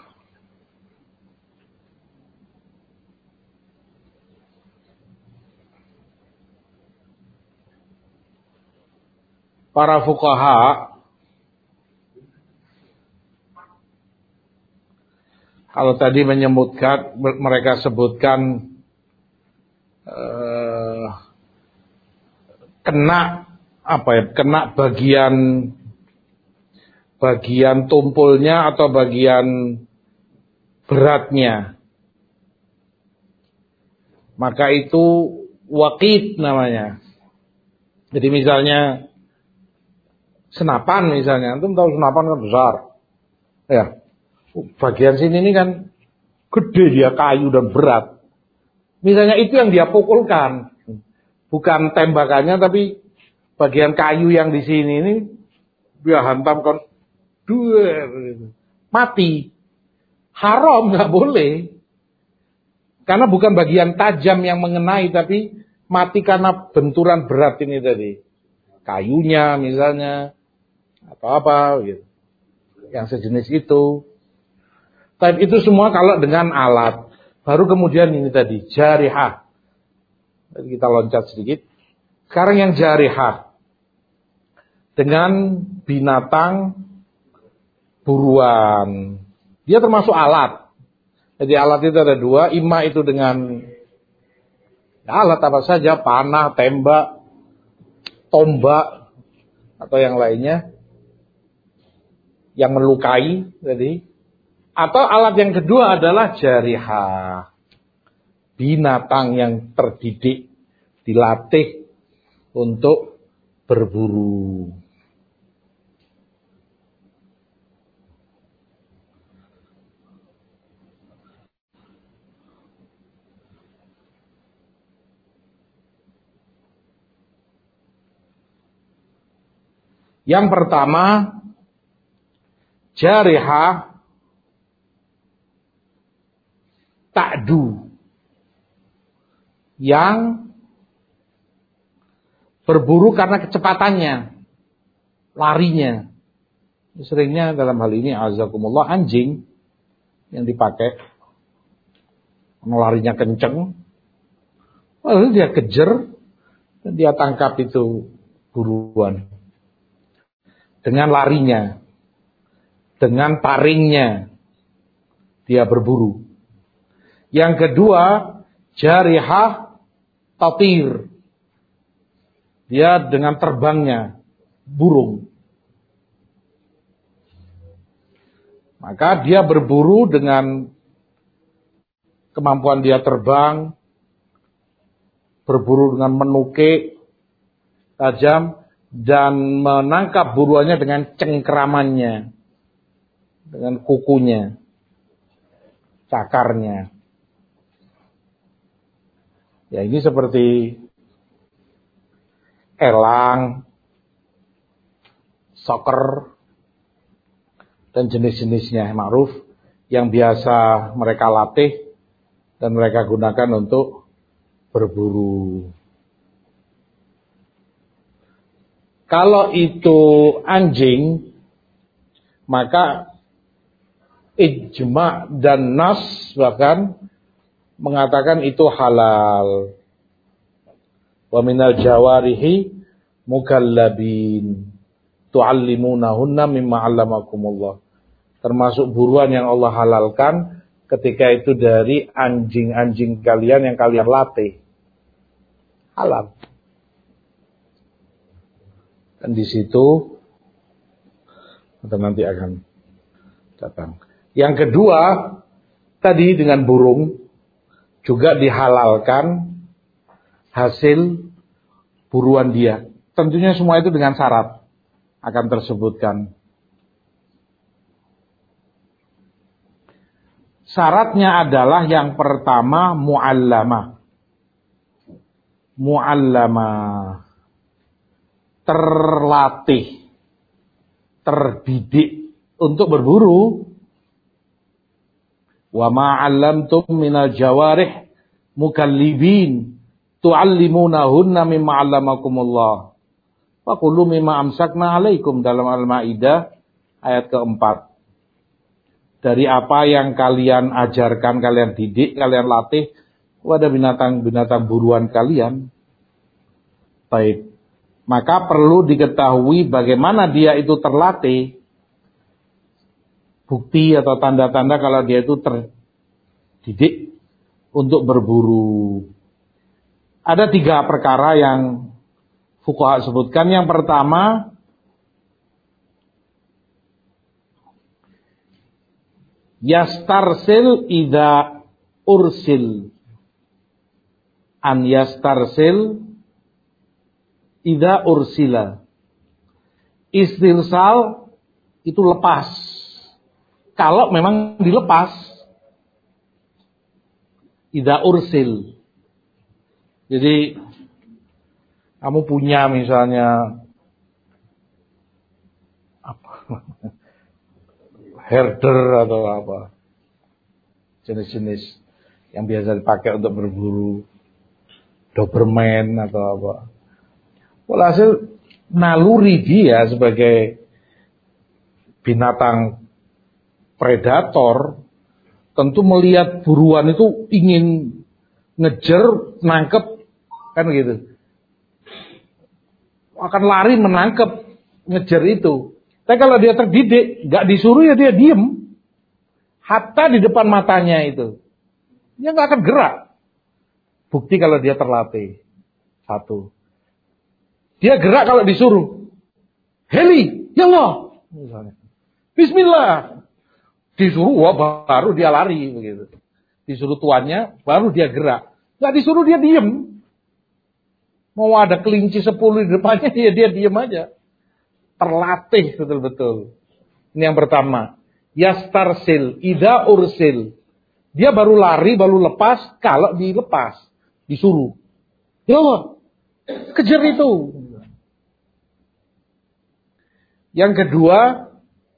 para fuqaha, kalau tadi menyebutkan, mereka sebutkan eh, kena apa ya, kena bagian bagian tumpulnya atau bagian beratnya, maka itu waqid namanya. Jadi misalnya senapan misalnya, antum tahu senapan kan besar, ya. Bagian sini ini kan gede, dia kayu dan berat. Misalnya itu yang dia pukulkan, bukan tembakannya, tapi bagian kayu yang di sini ini dia hantamkan, dua mati. Haram, nggak boleh. Karena bukan bagian tajam yang mengenai, tapi mati karena benturan berat ini tadi. Kayunya misalnya, atau apa gitu. Yang sejenis itu. Tapi itu semua kalau dengan alat. Baru kemudian ini tadi, jarihah. Jadi kita loncat sedikit. Sekarang yang jarihah. Dengan binatang buruan. Dia termasuk alat. Jadi alat itu ada dua. Ima itu dengan ya, alat apa saja. Panah, tembak, tombak, atau yang lainnya. Yang melukai tadi. Atau alat yang kedua adalah jarihah. Binatang yang terdidik, dilatih untuk berburu. Yang pertama, jarihah ta'du, yang berburu karena kecepatannya, larinya. Seringnya dalam hal ini azakumullah anjing yang dipakai, larinya kenceng, lalu dia kejar dan dia tangkap itu buruan dengan larinya, dengan taringnya dia berburu. Yang kedua, Jarihah tatir. Dia dengan terbangnya burung. Maka dia berburu dengan kemampuan dia terbang, berburu dengan menukik tajam, dan menangkap buruannya dengan cengkeramannya, dengan kukunya, cakarnya. Ya, ini seperti elang, soker, dan jenis-jenisnya ma'ruf yang biasa mereka latih dan mereka gunakan untuk berburu. Kalau itu anjing, maka ijma' dan nas bahkan mengatakan itu halal. Wa minal jawarihi mukallabin tu'allimunahunna mimma 'allamakumullah. Termasuk buruan yang Allah halalkan ketika itu dari anjing-anjing kalian yang kalian latih. Halal. Dan di situ atau nanti akan datang. Yang kedua, tadi dengan burung juga dihalalkan hasil buruan dia. Tentunya semua itu dengan syarat akan tersebutkan. Syaratnya adalah yang pertama mu'allamah. Mu'allamah. Terlatih. Terdidik untuk berburu. Wa ma'allamtum minal jawarih mukallibin tu'allimunahunna mimma 'allamakumullah. Wa kullu mimma amsakna 'alaikum dalam Al-Maidah ayat keempat. Dari apa yang kalian ajarkan, kalian didik, kalian latih kepada binatang-binatang buruan kalian. Baik. Maka perlu diketahui bagaimana dia itu terlatih. Bukti atau tanda-tanda kalau dia itu terdidik untuk berburu. Ada tiga perkara yang fuqaha sebutkan. Yang pertama, yastarsil idza ursil. An yastarsil idza ursila. Istilsal itu lepas. Kalau memang dilepas. Idza ursil. Jadi kamu punya misalnya apa? Herder atau apa? Jenis-jenis yang biasa dipakai untuk berburu. Doberman atau apa. Walhasil naluri dia sebagai binatang predator tentu melihat buruan itu ingin ngejar, nangkep, kan gitu. Akan lari menangkep, ngejar itu. Tapi kalau dia terdidik, gak disuruh ya dia diem. Hatta di depan matanya itu. Dia gak akan gerak. Bukti kalau dia terlatih. Satu. Dia gerak kalau disuruh. Heli, ya Allah. Misalnya. Bismillah. Disuruh, wah baru dia lari. Begitu. Disuruh tuannya, baru dia gerak. Gak disuruh dia diem. Mau ada kelinci sepuluh di depannya, ya dia diem aja. Terlatih betul-betul. Ini yang pertama. Yastarsil, idza ursil. Dia baru lari, baru lepas, kalau dilepas. Disuruh. Ya Allah, kejar itu. Yang kedua,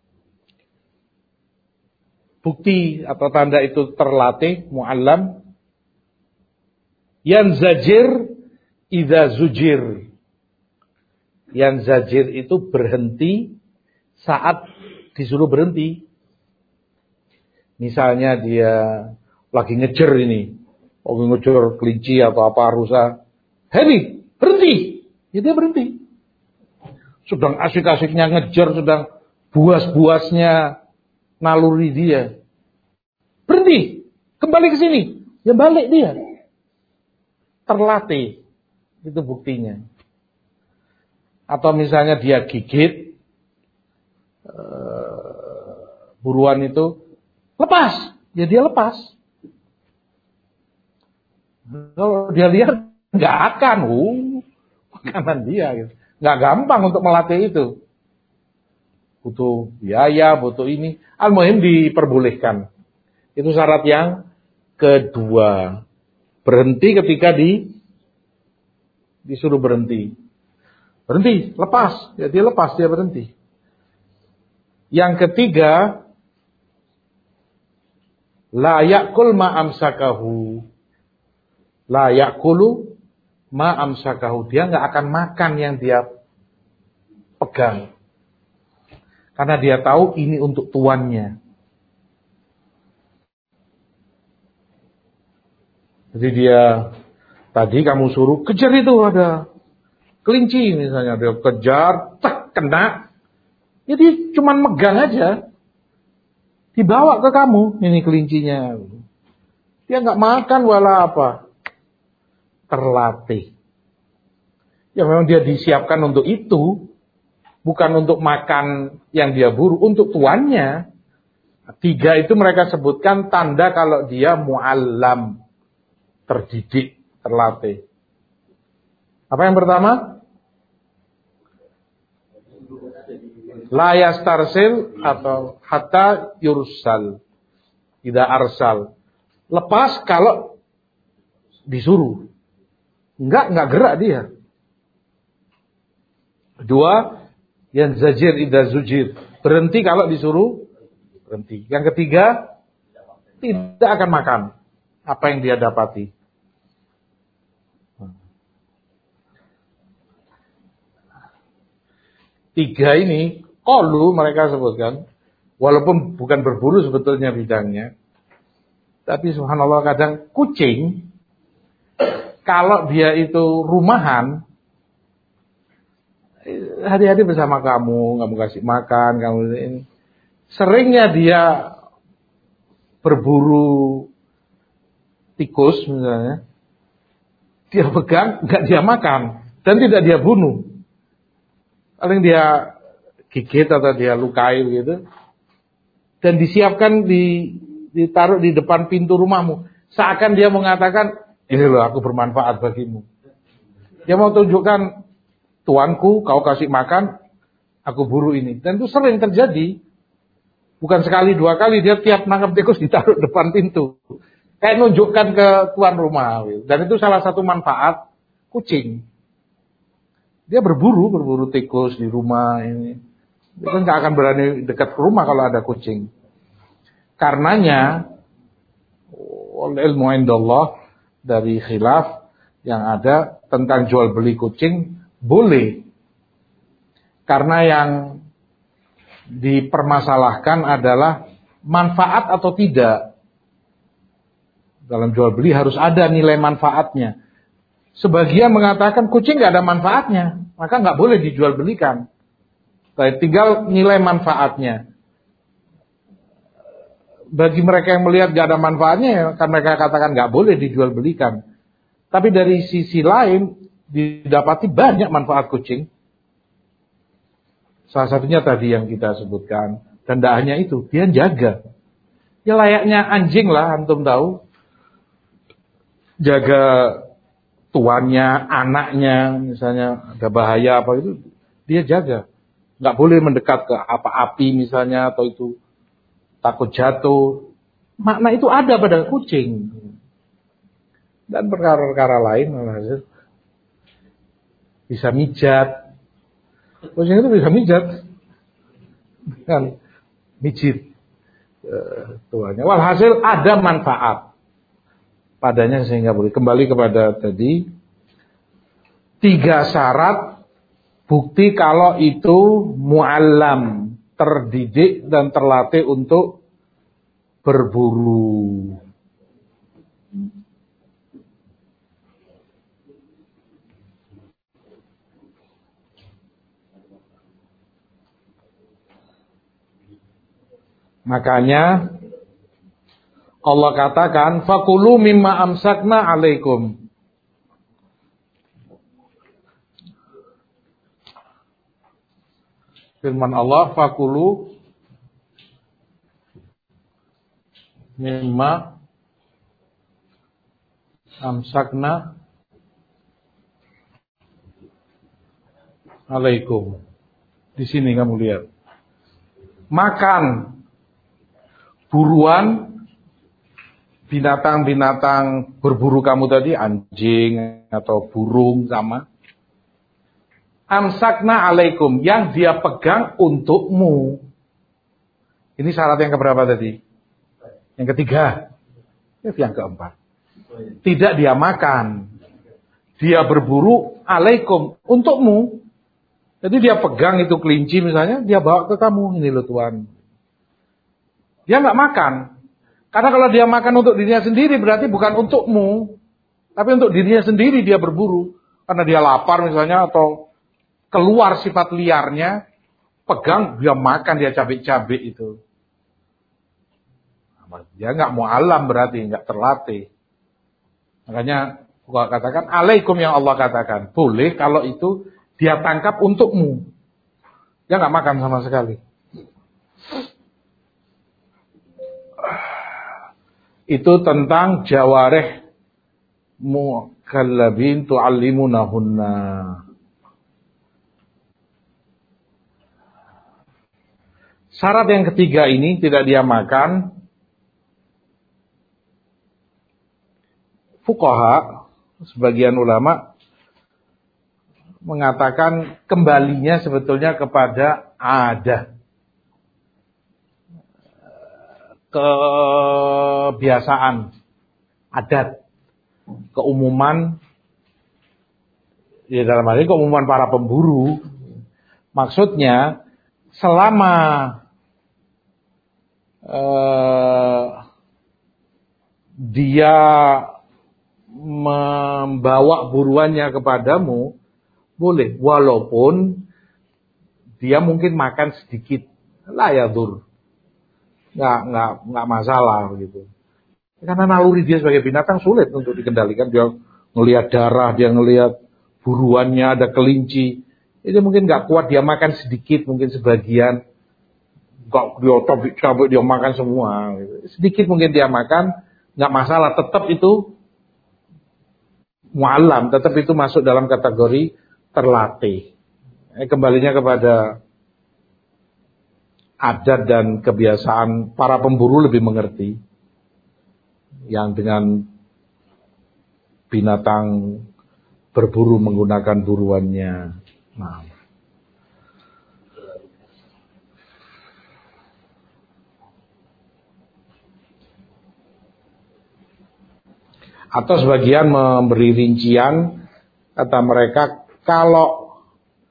bukti atau tanda itu terlatih, mu'allam. Yanzajir idza zujir. Yanzajir itu berhenti saat disuruh berhenti. Misalnya dia lagi ngejar ini. Lagi ngejar kelinci atau apa rusa. Hei, berhenti. Ya dia berhenti. Sedang asik-asiknya ngejar, sedang buas-buasnya naluri dia. Berhenti. Kembali ke sini. Ya balik dia. terlatih. Itu buktinya. Atau misalnya dia gigit uh, buruan itu, lepas, ya dia lepas. Kalau dia lihat nggak akan, uh, makanan dia, gitu. Nggak gampang untuk melatih itu. Butuh biaya, butuh ini. Al-muhim diperbolehkan. Itu syarat yang kedua. Berhenti ketika di disuruh berhenti. Berhenti, lepas. Ya, dia lepas, dia berhenti. Yang ketiga, la yakul ma amsakahu. La yakulu ma amsakahu. Dia nggak akan makan yang dia pegang. Karena dia tahu ini untuk tuannya. Jadi dia, tadi kamu suruh kejar itu ada kelinci misalnya. Dia kejar, tek, kena. Jadi cuman megang aja. Dibawa ke kamu, ini kelincinya. Dia nggak makan wala apa. Terlatih. Ya memang dia disiapkan untuk itu. Bukan untuk makan yang dia buru, untuk tuannya. Tiga itu mereka sebutkan tanda kalau dia mu'allam. Terdidik, terlatih. Apa yang pertama? La yastarsil atau hatta yursal. Tidak arsal. Lepas kalau disuruh. Enggak, enggak gerak dia. Kedua, yang zajir idza zujir. Berhenti kalau disuruh berhenti. Yang ketiga, tidak akan makan apa yang dia dapati. Tiga ini, qalu mereka sebutkan, walaupun bukan berburu sebetulnya bidangnya, tapi subhanallah kadang kucing, kalau dia itu rumahan, hari-hari bersama kamu, kamu kasih makan, kamu ini. Seringnya dia berburu tikus misalnya, dia pegang, nggak dia makan, dan tidak dia bunuh. Paling dia gigit atau dia lukai gitu, dan disiapkan di ditaruh di depan pintu rumahmu. Seakan dia mengatakan, ini loh aku bermanfaat bagimu. Dia mau tunjukkan, tuanku, kau kasih makan, aku buru ini. Dan itu sering terjadi. Bukan sekali, dua kali, dia tiap nangkap tikus ditaruh depan pintu. Kayak nunjukkan ke tuan rumah. Dan itu salah satu manfaat kucing. Dia berburu, berburu tikus di rumah ini. Dia kan gak akan berani dekat ke rumah kalau ada kucing. Karenanya, ilmu indallah dari khilaf yang ada tentang jual beli kucing, boleh. Karena yang dipermasalahkan adalah manfaat atau tidak. Dalam jual beli harus ada nilai manfaatnya. Sebagian mengatakan kucing gak ada manfaatnya, maka gak boleh dijual belikan. Tinggal nilai manfaatnya. Bagi mereka yang melihat gak ada manfaatnya, kan mereka katakan gak boleh dijual belikan. Tapi dari sisi lain, didapati banyak manfaat kucing. Salah satunya tadi yang kita sebutkan. Dan tidak hanya itu, dia jaga. Ya layaknya anjing lah, antum tahu. Jaga tuannya, anaknya, misalnya ada bahaya apa itu, dia jaga. Nggak boleh mendekat ke apa api misalnya, atau itu takut jatuh. Makna itu ada pada kucing. Dan perkara-perkara lain, bisa mijat. Kucing itu bisa mijat, kan mijit uh, tuannya. Walhasil ada manfaat padanya sehingga boleh. Kembali kepada tadi tiga syarat bukti kalau itu mu'allam, terdidik dan terlatih untuk berburu. Makanya Allah katakan fakulu mimma amsakna alaikum. Firman Allah, fakulu mimma amsakna alaikum. Di sini kamu lihat. Makan buruan binatang-binatang berburu kamu tadi, anjing atau burung sama. Amsakna alaikum, yang dia pegang untukmu. Ini syarat yang keberapa tadi? Yang ketiga. Yang keempat. Tidak dia makan. Dia berburu alaikum, untukmu. Jadi dia pegang itu kelinci misalnya, dia bawa ke kamu. Ini loh Tuhan. Dia nggak makan. Karena kalau dia makan untuk dirinya sendiri berarti bukan untukmu. Tapi untuk dirinya sendiri dia berburu. Karena dia lapar misalnya atau keluar sifat liarnya, pegang, dia makan, dia cabik-cabik itu. Dia nggak mau alam berarti, nggak terlatih. Makanya Allah katakan, alaikum yang Allah katakan. Boleh kalau itu dia tangkap untukmu. Dia nggak makan sama sekali. Itu tentang jawarih mukallabin tu'allimunahunna. Syarat yang ketiga ini tidak dia makan. Fuqaha, sebagian ulama mengatakan kembalinya sebetulnya kepada adat, kebiasaan, adat, keumuman. Ya dalam hal ini keumuman para pemburu. Maksudnya selama Uh, dia membawa buruannya kepadamu, boleh, walaupun dia mungkin makan sedikit, lah ya dur, nggak nggak nggak masalah gitu. Karena naluri dia sebagai binatang sulit untuk dikendalikan. Dia ngelihat darah, dia ngelihat buruannya ada kelinci, itu mungkin nggak kuat, dia makan sedikit, mungkin sebagian. Gak dia cabik-cabik dia makan semua. Sedikit mungkin dia makan, nggak masalah. Tetap itu mu'allam, tetap itu masuk dalam kategori terlatih. Eh, kembalinya kepada adat dan kebiasaan para pemburu lebih mengerti. Yang dengan binatang berburu menggunakan buruannya. Nah. Atau sebagian memberi rincian, kata mereka kalau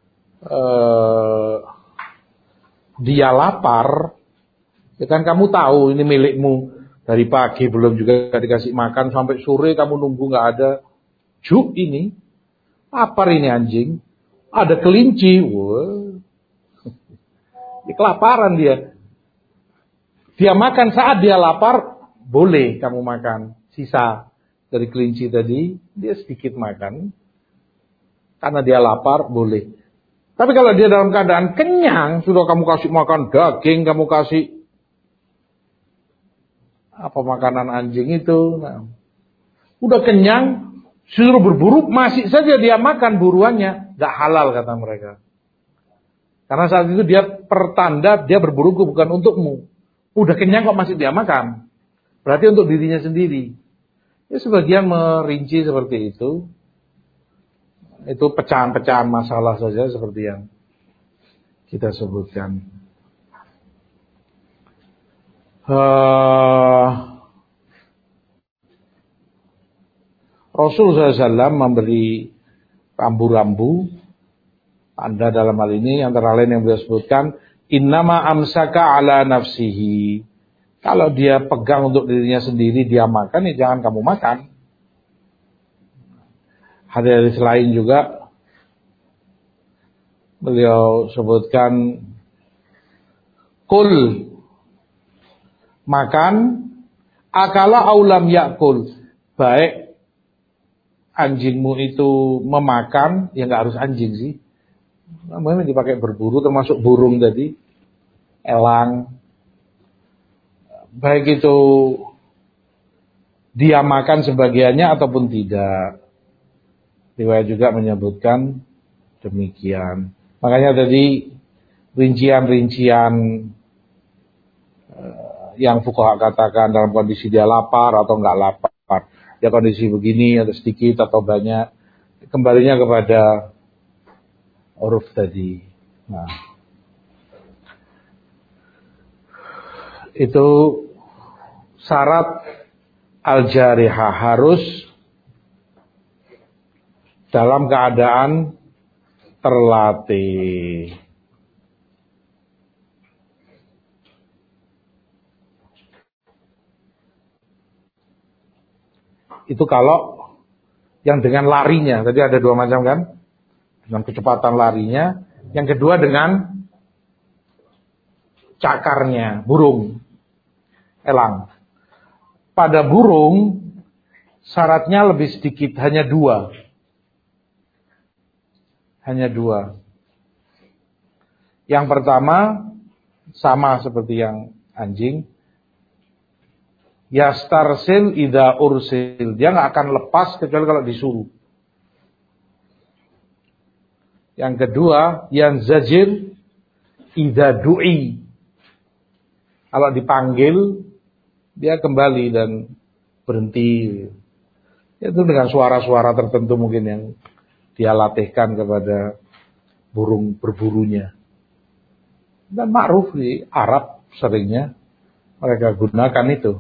eh, dia lapar, ya kan kamu tahu ini milikmu, dari pagi belum juga dikasih makan sampai sore kamu nunggu nggak ada, juk ini lapar ini anjing, ada kelinci, wah, ini kelaparan dia, dia makan saat dia lapar, boleh kamu makan sisa. Dari kelinci tadi, dia sedikit makan. Karena dia lapar, boleh. Tapi kalau dia dalam keadaan kenyang, sudah kamu kasih makan daging, kamu kasih apa makanan anjing itu. Nah, udah kenyang, suruh berburu, masih saja dia makan buruannya. Gak halal kata mereka. Karena saat itu dia pertanda, dia berburu bukan untukmu. Udah kenyang kok masih dia makan. Berarti untuk dirinya sendiri. Ya sebagian merinci seperti itu. Itu pecahan-pecahan masalah saja seperti yang kita sebutkan. Uh, Rasulullah shallallahu alaihi wasallam memberi rambu-rambu. Tanda dalam hal ini antara lain yang beliau sebutkan, innama amsaka ala nafsihi. Kalau dia pegang untuk dirinya sendiri, dia makan, ya jangan kamu makan. Hadis lain juga beliau sebutkan, kul, makan, akala aulam yakul, baik anjingmu itu memakan, ya nggak harus anjing sih, Namanya dipakai berburu, termasuk burung tadi, elang. Baik itu dia makan sebagiannya ataupun tidak. Riwayat juga menyebutkan demikian. Makanya tadi rincian-rincian uh, yang fuqaha katakan dalam kondisi dia lapar atau enggak lapar, dia kondisi begini atau sedikit atau banyak, kembalinya kepada uruf tadi. Nah, itu syarat al-jarihah, harus dalam keadaan terlatih. Itu kalau yang dengan larinya, tadi ada dua macam kan? Dengan kecepatan larinya. Yang kedua dengan cakarnya, burung, elang. Pada burung, syaratnya lebih sedikit, hanya dua. Hanya dua. Yang pertama, sama seperti yang anjing. Yastarsil idza ursil. Dia nggak akan lepas kecuali kalau disuruh. Yang kedua, yanzajir idza du'i. Kalau dipanggil, dia kembali dan berhenti. Itu dengan suara-suara tertentu mungkin yang dia latihkan kepada burung berburunya. Dan ma'ruf di Arab seringnya mereka gunakan itu.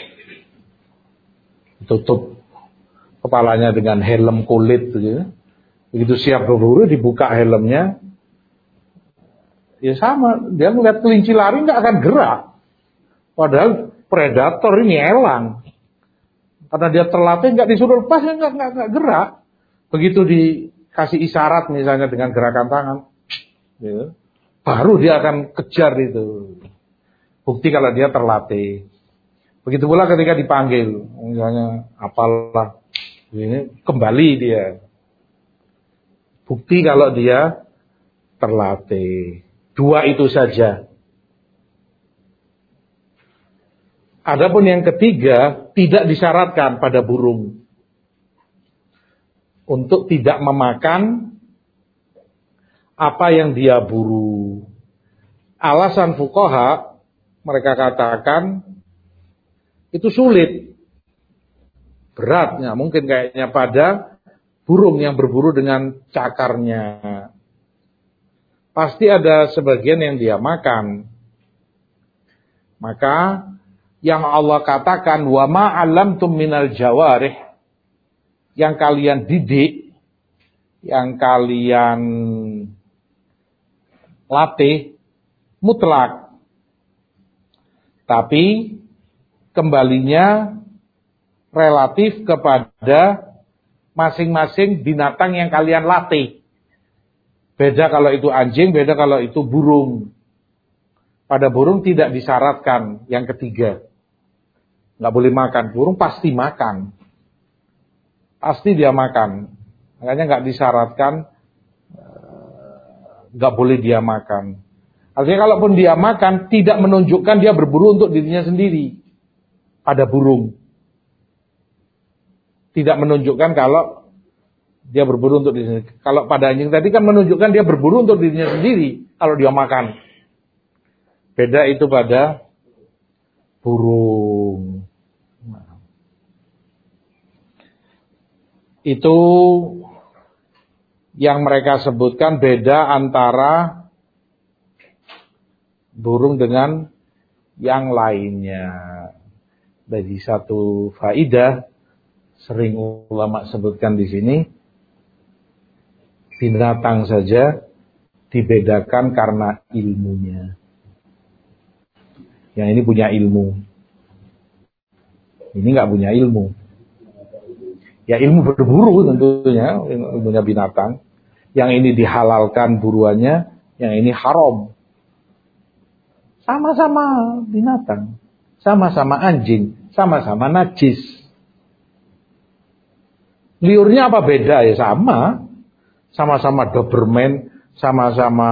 Tutup kepalanya dengan helm kulit gitu. Begitu siap berburu dibuka helmnya. Ya sama, dia melihat kelinci lari nggak akan gerak. Padahal predator ini elang. Karena dia terlatih nggak disuruh lepas, ya nggak nggak gerak. Begitu dikasih isyarat misalnya dengan gerakan tangan, gitu, baru dia akan kejar itu. Bukti kalau dia terlatih. Begitu pula ketika dipanggil, misalnya apalah, ini kembali dia. Bukti kalau dia terlatih. Dua itu saja. Adapun yang ketiga, tidak disyaratkan pada burung untuk tidak memakan apa yang dia buru. Alasan fuqaha, mereka katakan itu sulit, berat, ya, mungkin kayaknya pada burung yang berburu dengan cakarnya. Pasti ada sebagian yang dia makan. Maka yang Allah katakan wa ma 'allamtum minal jawarih, yang kalian didik, yang kalian latih mutlak. Tapi kembalinya relatif kepada masing-masing binatang yang kalian latih. Beda kalau itu anjing, beda kalau itu burung. Pada burung tidak disyaratkan yang ketiga. Nggak boleh makan. Burung pasti makan. Pasti dia makan. Makanya nggak disyaratkan, nggak boleh dia makan. Artinya kalaupun dia makan, tidak menunjukkan dia berburu untuk dirinya sendiri. Pada burung. Tidak menunjukkan kalau dia berburu untuk dirinya sendiri. Kalau pada anjing tadi kan menunjukkan dia berburu untuk dirinya sendiri. Kalau dia makan. Beda itu pada burung. Nah. Itu yang mereka sebutkan beda antara burung dengan yang lainnya. Dari satu faidah, sering ulama sebutkan di sini, binatang saja dibedakan karena ilmunya. Yang ini punya ilmu. Ini nggak punya ilmu. Ya ilmu berburu tentunya, ilmunya binatang. Yang ini dihalalkan buruannya, yang ini haram. Sama-sama binatang. Sama-sama anjing. Sama-sama najis. Liurnya apa beda? Ya sama. Sama-sama Doberman, sama-sama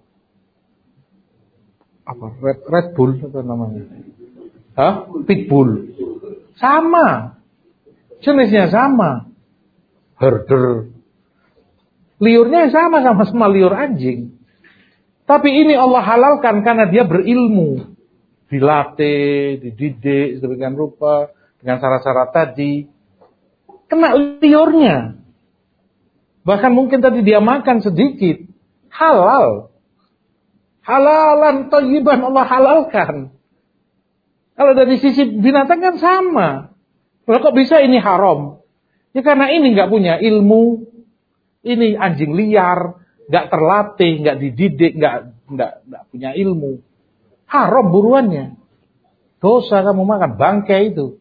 apa Red, Red Bull apa namanya? Hah? Pitbull. Sama. Jenisnya sama. Herder. Liurnya sama sama-sama liur anjing. Tapi ini Allah halalkan karena dia berilmu. Dilatih, dididik sedemikian rupa dengan syarat-syarat tadi. Kena liurnya. Bahkan mungkin tadi dia makan sedikit. Halal. Halalan thayyiban Allah halalkan. Kalau dari sisi binatang kan sama. Loh, kok bisa ini haram? Ya karena ini nggak punya ilmu. Ini anjing liar. Nggak terlatih, nggak dididik, nggak, nggak, nggak punya ilmu. Haram buruannya. Dosa kamu makan bangkai itu.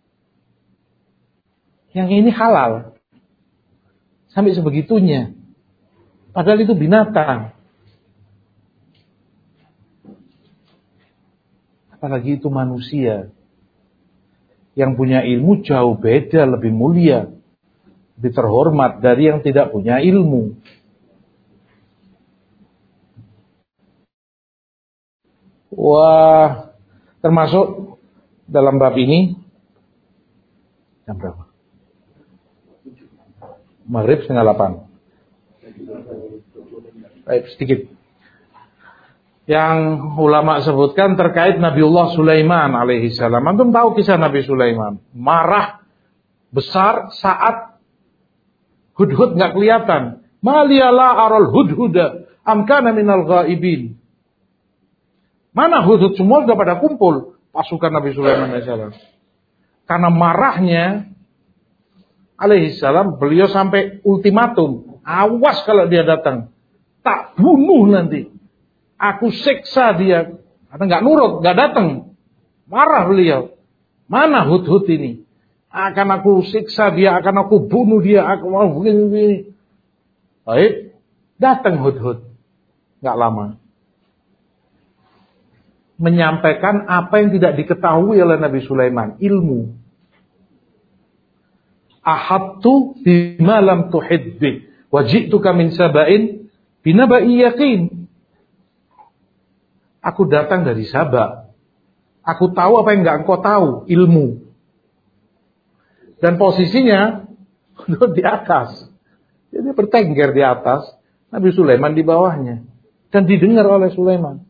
Yang ini halal. Sampai sebegitunya. Padahal itu binatang. Apalagi itu manusia. Yang punya ilmu jauh beda, lebih mulia. Lebih terhormat dari yang tidak punya ilmu. Wah, termasuk dalam bab ini. Jam berapa? Maghrib setengah delapan. Baik, sedikit. Yang ulama sebutkan terkait Nabiullah Sulaiman alaihi salam. Antum tahu kisah Nabi Sulaiman? Marah besar saat hudhud nggak kelihatan. Maliyala aral hudhuda amkana minal ghaibin. Mana hudhud semua sudah pada kumpul pasukan Nabi Sulaiman alaihi salam. Karena marahnya alaihi salam, beliau sampai ultimatum, awas kalau dia datang, tak bunuh nanti. Aku siksa dia. Karena nggak nurut, nggak datang. Marah beliau. Mana hudhud ini? Akan aku siksa dia, akan aku bunuh dia, aku mau begini-begini. Baik, datang hudhud. Nggak lama. Menyampaikan apa yang tidak diketahui oleh Nabi Sulaiman, ilmu. Ahattu bima lam tuhid bih wa ji'tuka min saba'in binaba'i yaqin. Aku datang dari Sabah. Aku tahu apa yang enggak engkau tahu, ilmu. Dan posisinya di atas. Jadi bertengger di atas, Nabi Sulaiman di bawahnya. Dan didengar oleh Sulaiman.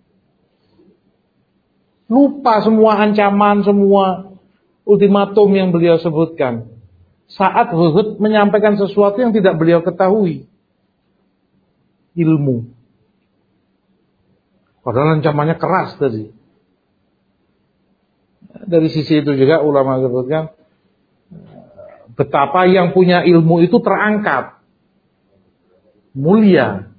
Lupa semua ancaman, semua ultimatum yang beliau sebutkan. Saat Hudhud menyampaikan sesuatu yang tidak beliau ketahui. Ilmu. Padahal ancamannya keras tadi. Dari sisi itu juga ulama sebutkan betapa yang punya ilmu itu terangkat. Mulia.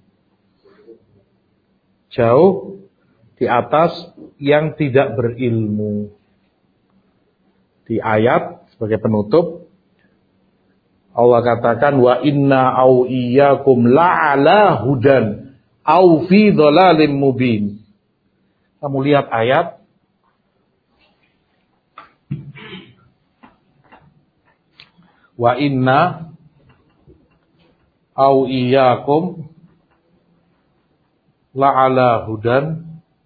Jauh di atas yang tidak berilmu. Di ayat sebagai penutup Allah katakan wa inna au iyyakum la'ala hudan au fi dhalalim mubin. Kamu lihat ayat wa inna au iyyakum la'ala hudan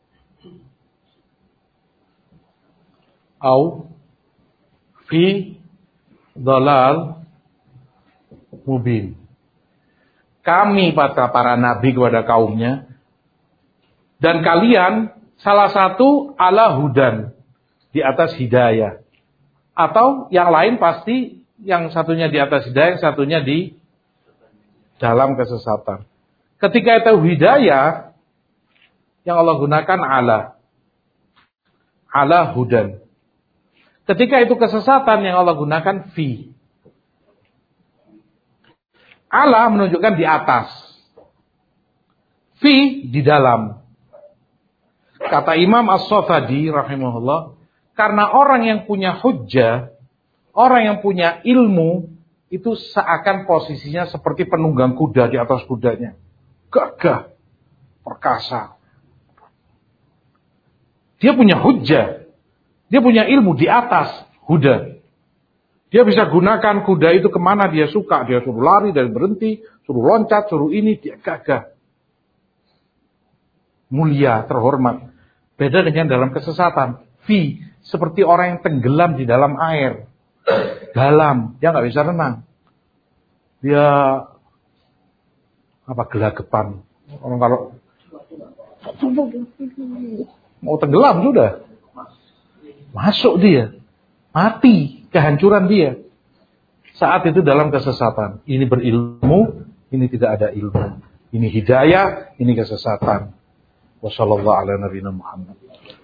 au fi dhalal mubin. Kami kata para nabi kepada kaumnya, dan kalian salah satu ala hudan, di atas hidayah. Atau yang lain pasti yang satunya di atas hidayah, yang satunya di dalam kesesatan. Ketika itu hidayah, yang Allah gunakan ala. Ala hudan. Ketika itu kesesatan, yang Allah gunakan fi. Ala menunjukkan di atas. Fi di dalam. Kata Imam As-Safadi rahimahullah, karena orang yang punya hujjah, orang yang punya ilmu, itu seakan posisinya seperti penunggang kuda di atas kudanya. Gagah, perkasa. Dia punya hujjah. Dia punya ilmu di atas huda. Dia bisa gunakan kuda itu kemana dia suka. Dia suruh lari dan berhenti, suruh loncat, suruh ini, dia gagah. mulia, terhormat. Beda dengan dalam kesesatan. Fi, seperti orang yang tenggelam di dalam air. Dalam, dia nggak bisa renang. Dia apa gelagapan. Orang kalau mau tenggelam sudah. Masuk dia. Mati, kehancuran dia. Saat itu dalam kesesatan. Ini berilmu, ini tidak ada ilmu. Ini hidayah, ini kesesatan. Wassallallahu ala nabiyina Muhammad.